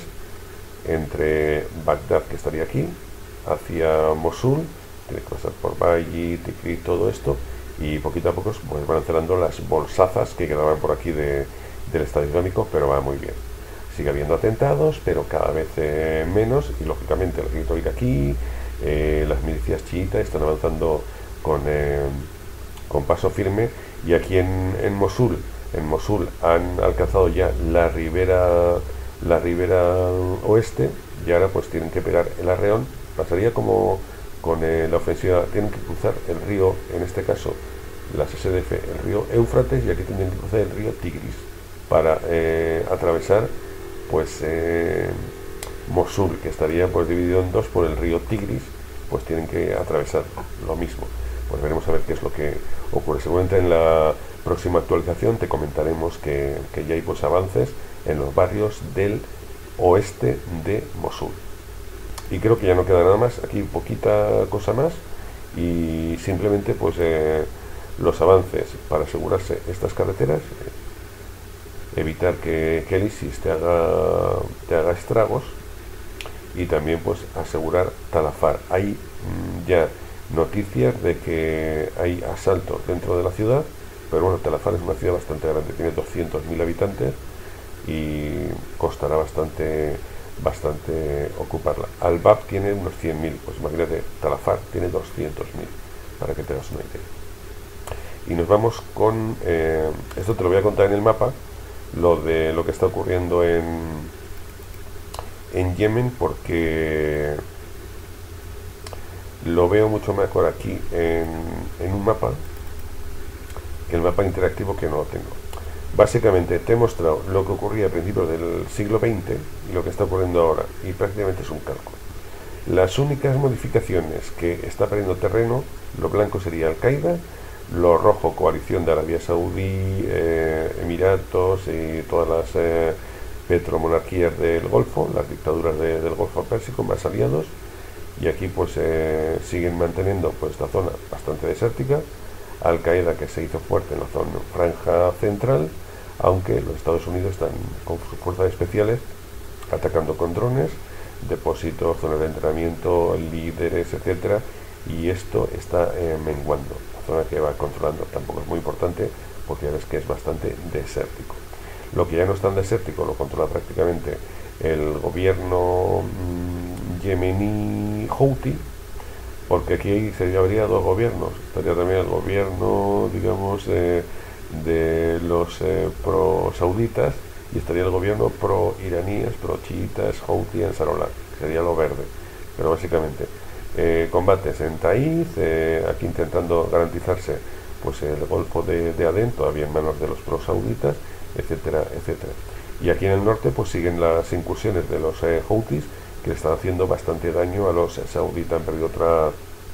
entre Bagdad, que estaría aquí, hacia Mosul, tiene que pasar por Bayi, Tikrit, todo esto, y poquito a poco pues van cerrando las bolsazas que quedaban por aquí de, del Estado Islámico, pero va muy bien. Sigue habiendo atentados, pero cada vez eh, menos, y lógicamente el ejército iraquí, eh, las milicias chiitas están avanzando con, eh, con paso firme, y aquí en, en Mosul, en Mosul han alcanzado ya la ribera, la ribera oeste, y ahora pues tienen que pegar el Arreón. Pasaría como con eh, la ofensiva, tienen que cruzar el río, en este caso las S D F, el río Éufrates, y aquí tienen que cruzar el río Tigris para eh, atravesar pues eh, Mosul, que estaría pues dividido en dos por el río Tigris, pues tienen que atravesar lo mismo. Pues veremos a ver qué es lo que ocurre. Seguramente en la próxima actualización te comentaremos que, que ya hay pues avances en los barrios del oeste de Mosul. Y creo que ya no queda nada más, aquí poquita cosa más, y simplemente pues eh, los avances para asegurarse estas carreteras, eh, evitar que, que el ISIS te haga, te haga estragos, y también pues asegurar Talafar. Hay mmm, ya noticias de que hay asaltos dentro de la ciudad, pero bueno, Talafar es una ciudad bastante grande, tiene doscientos mil habitantes y costará bastante bastante ocuparla. Al-Bab tiene unos cien mil, pues imagínate, Talafar tiene doscientos mil, para que te hagas una idea. Y nos vamos con, eh, esto te lo voy a contar en el mapa, lo de lo que está ocurriendo en, en Yemen, porque lo veo mucho mejor aquí en, en un mapa, que el mapa interactivo, que no lo tengo. Básicamente te he mostrado lo que ocurría a principios del siglo veinte y lo que está ocurriendo ahora, y prácticamente es un calco. Las únicas modificaciones que está perdiendo terreno, lo blanco sería Al-Qaeda, lo rojo coalición de Arabia Saudí, eh, Emiratos y todas las eh, petromonarquías del Golfo, las dictaduras de, del Golfo Pérsico, más aliados, y aquí pues eh, siguen manteniendo pues esta zona bastante desértica. Al-Qaeda, que se hizo fuerte en la zona franja central, aunque los Estados Unidos están con sus fuerzas especiales atacando con drones, depósitos, zonas de entrenamiento, líderes, etcétera, y esto está eh, menguando. La zona que va controlando tampoco es muy importante, porque ya ves que es bastante desértico. Lo que ya no es tan desértico lo controla prácticamente el gobierno mmm, yemení Houthi, porque aquí se habría dos gobiernos. Estaría también el gobierno, digamos, eh, de los eh, pro-sauditas, y estaría el gobierno pro-iraníes, pro-chiitas, Houthi, Ansarullah, que sería lo verde. Pero básicamente, eh, combates en Taíz, eh, aquí intentando garantizarse pues el Golfo de, de Adén, todavía en manos de los pro-sauditas, etcétera, etcétera. Y aquí en el norte pues siguen las incursiones de los eh, Houthis, que le están haciendo bastante daño a los sauditas. Han perdido otra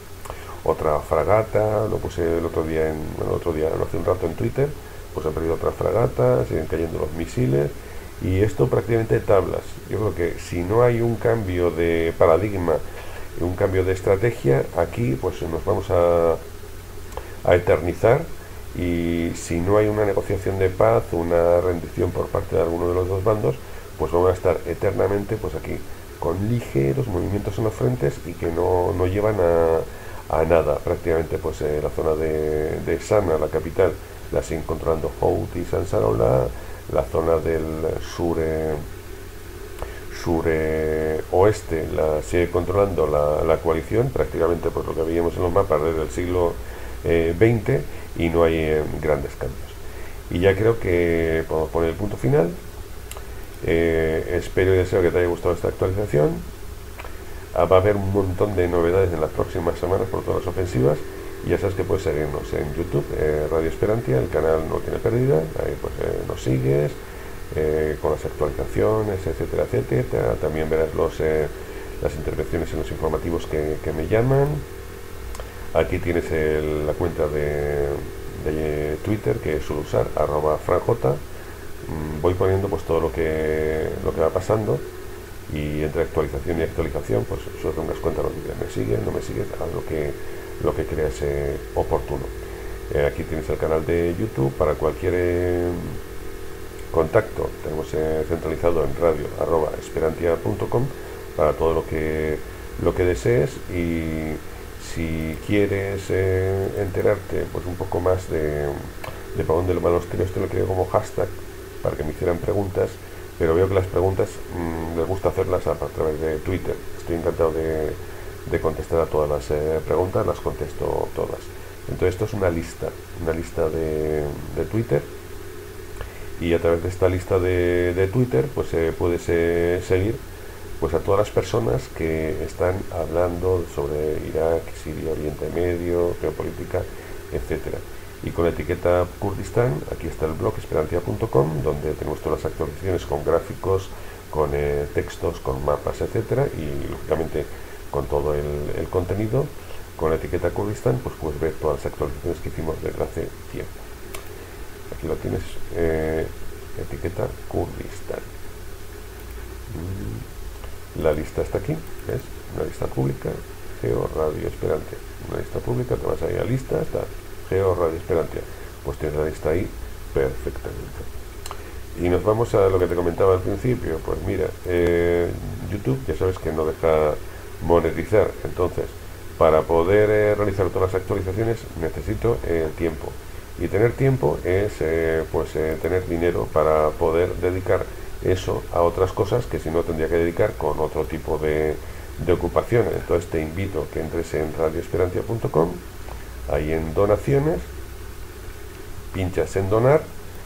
otra fragata, lo puse el otro día en, bueno, el otro día, no hace un rato en Twitter, pues han perdido otra fragata, siguen cayendo los misiles, y esto prácticamente tablas. Yo creo que si no hay un cambio de paradigma, un cambio de estrategia, aquí pues nos vamos a, a eternizar, y si no hay una negociación de paz, una rendición por parte de alguno de los dos bandos, pues vamos a estar eternamente pues aquí, con ligeros movimientos en los frentes y que no, no llevan a, a nada. Prácticamente pues eh, la zona de, de Sana, la capital, la siguen controlando Houthi y Ansarullah. La zona del sur eh, suroeste la sigue controlando la, la coalición, prácticamente pues lo que veíamos en los mapas desde el siglo eh, veinte, y no hay eh, grandes cambios. Y ya creo que podemos poner el punto final. Eh, espero y deseo que te haya gustado esta actualización. Ah, va a haber un montón de novedades en las próximas semanas por todas las ofensivas. Y ya sabes que puedes seguirnos en YouTube, eh, Radio Esperantia, el canal No Tiene Pérdida. Ahí pues eh, nos sigues eh, con las actualizaciones, etcétera, etcétera. También verás los, eh, las intervenciones en los informativos que, que me llaman. Aquí tienes el, la cuenta de, de Twitter que suelo usar, arroba franjota. Voy poniendo pues todo lo que lo que va pasando, y entre actualización y actualización pues solo tengas cuenta lo que me sigues, no me sigues, haz lo que lo que creas eh, oportuno. Eh, aquí tienes el canal de YouTube para cualquier eh, contacto. Tenemos eh, centralizado en radio arroba esperantia punto com para todo lo que lo que desees. Y si quieres eh, enterarte pues un poco más de, de para dónde van los tiros, te lo creo como hashtag para que me hicieran preguntas, pero veo que las preguntas mmm, les gusta hacerlas a, a través de Twitter. Estoy encantado de, de contestar a todas las eh, preguntas, las contesto todas. Entonces esto es una lista, una lista de, de Twitter, y a través de esta lista de, de Twitter pues eh, puedes eh, seguir pues a todas las personas que están hablando sobre Irak, Siria, Oriente Medio, geopolítica, etcétera. Y con la etiqueta Kurdistán, aquí está el blog esperantia punto com, donde tenemos todas las actualizaciones con gráficos, con eh, textos, con mapas, etcétera, y lógicamente con todo el, el contenido. Con la etiqueta Kurdistán pues puedes ver todas las actualizaciones que hicimos desde hace tiempo. Aquí lo tienes, eh, etiqueta Kurdistán. La lista está aquí, ¿ves? Una lista pública, Geo Radio Esperantia. Una lista pública, te vas ahí a lista, está Geo Radio Esperantia. Pues tienes la lista ahí perfectamente. Y nos vamos a lo que te comentaba al principio. Pues mira, eh, YouTube ya sabes que no deja monetizar. Entonces, para poder eh, realizar todas las actualizaciones necesito eh, tiempo. Y tener tiempo es eh, pues eh, tener dinero para poder dedicar eso a otras cosas que si no tendría que dedicar con otro tipo de, de ocupación. Entonces te invito a que entres en radio esperantia punto com, ahí en donaciones, pinchas en donar,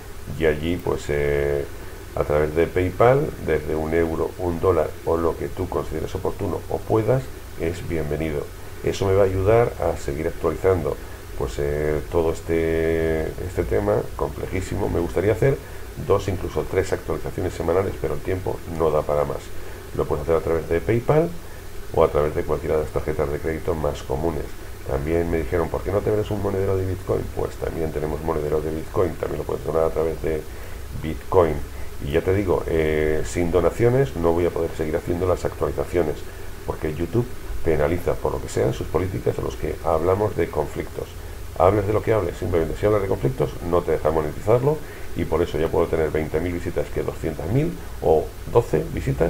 y allí pues eh, a través de PayPal, desde un euro, un dólar o lo que tú consideres oportuno o puedas, es bienvenido. Eso me va a ayudar a seguir actualizando pues eh, todo este, este tema complejísimo. Me gustaría hacer dos, incluso tres actualizaciones semanales, pero el tiempo no da para más. Lo puedes hacer a través de PayPal o a través de cualquiera de las tarjetas de crédito más comunes. También me dijeron, ¿por qué no te ves un monedero de Bitcoin? Pues también tenemos monedero de Bitcoin, también lo puedes donar a través de Bitcoin. Y ya te digo, eh, sin donaciones no voy a poder seguir haciendo las actualizaciones, porque YouTube penaliza por lo que sean sus políticas a los que hablamos de conflictos. Hables de lo que hables, simplemente si hablas de conflictos no te deja monetizarlo, y por eso ya puedo tener veinte mil visitas que doscientas mil, o doce visitas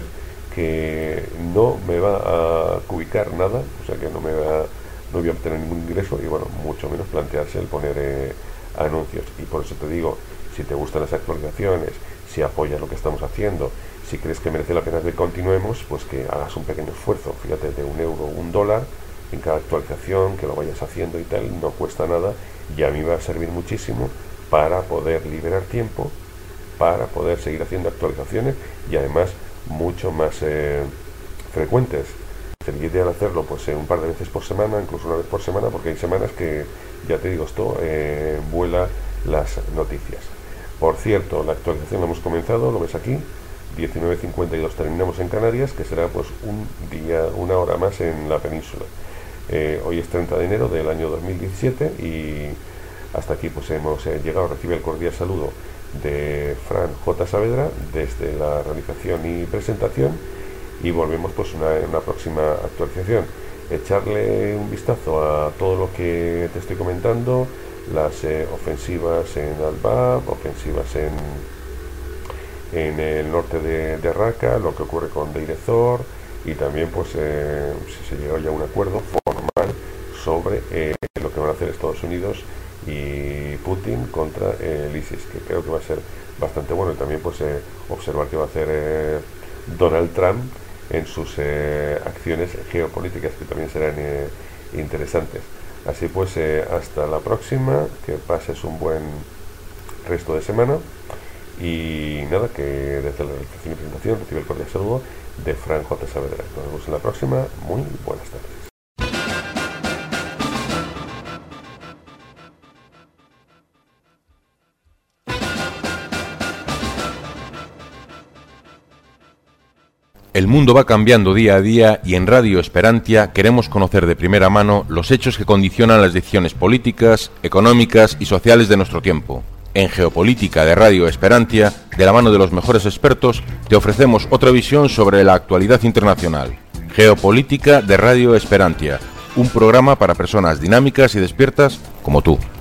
que no me va a cubicar nada, o sea que no me va, no voy a obtener ningún ingreso, y bueno, mucho menos plantearse el poner eh, anuncios. Y por eso te digo, si te gustan las actualizaciones, si apoyas lo que estamos haciendo, si crees que merece la pena que continuemos, pues que hagas un pequeño esfuerzo, fíjate, de un euro, un dólar en cada actualización, que lo vayas haciendo y tal, no cuesta nada, y a mí me va a servir muchísimo para poder liberar tiempo, para poder seguir haciendo actualizaciones, y además mucho más eh, frecuentes. Sería ideal hacerlo pues eh, un par de veces por semana, incluso una vez por semana, porque hay semanas que, ya te digo, esto eh, vuela las noticias. Por cierto, la actualización la hemos comenzado, lo ves aquí, diecinueve cincuenta y dos terminamos en Canarias, que será pues un día, una hora más en la península. Eh, hoy es treinta de enero del año dos mil diecisiete, y hasta aquí pues hemos eh, llegado. Recibe el cordial saludo de Fran J. Saavedra desde la realización y presentación, y volvemos pues una, en una próxima actualización. Echarle un vistazo a todo lo que te estoy comentando, las eh, ofensivas en Al-Bab, ofensivas en, en el norte de, de Raqqa, lo que ocurre con Deir ez-Zor, y también pues eh, si se llega ya a un acuerdo formal sobre eh, lo que van a hacer Estados Unidos y Putin contra eh, el ISIS, que creo que va a ser bastante bueno. Y también pues eh, observar qué va a hacer eh, Donald Trump en sus eh, acciones geopolíticas, que también serán eh, interesantes. Así pues, eh, hasta la próxima, que pases un buen resto de semana y nada, que desde la realización y presentación recibe el cordial saludo de Fran J. Saavedra. Nos vemos en la próxima. Muy buenas tardes. El mundo va cambiando día a día y en Radio Esperantia queremos conocer de primera mano los hechos que condicionan las decisiones políticas, económicas y sociales de nuestro tiempo. En Geopolítica de Radio Esperantia, de la mano de los mejores expertos, te ofrecemos otra visión sobre la actualidad internacional. Geopolítica de Radio Esperantia, un programa para personas dinámicas y despiertas como tú.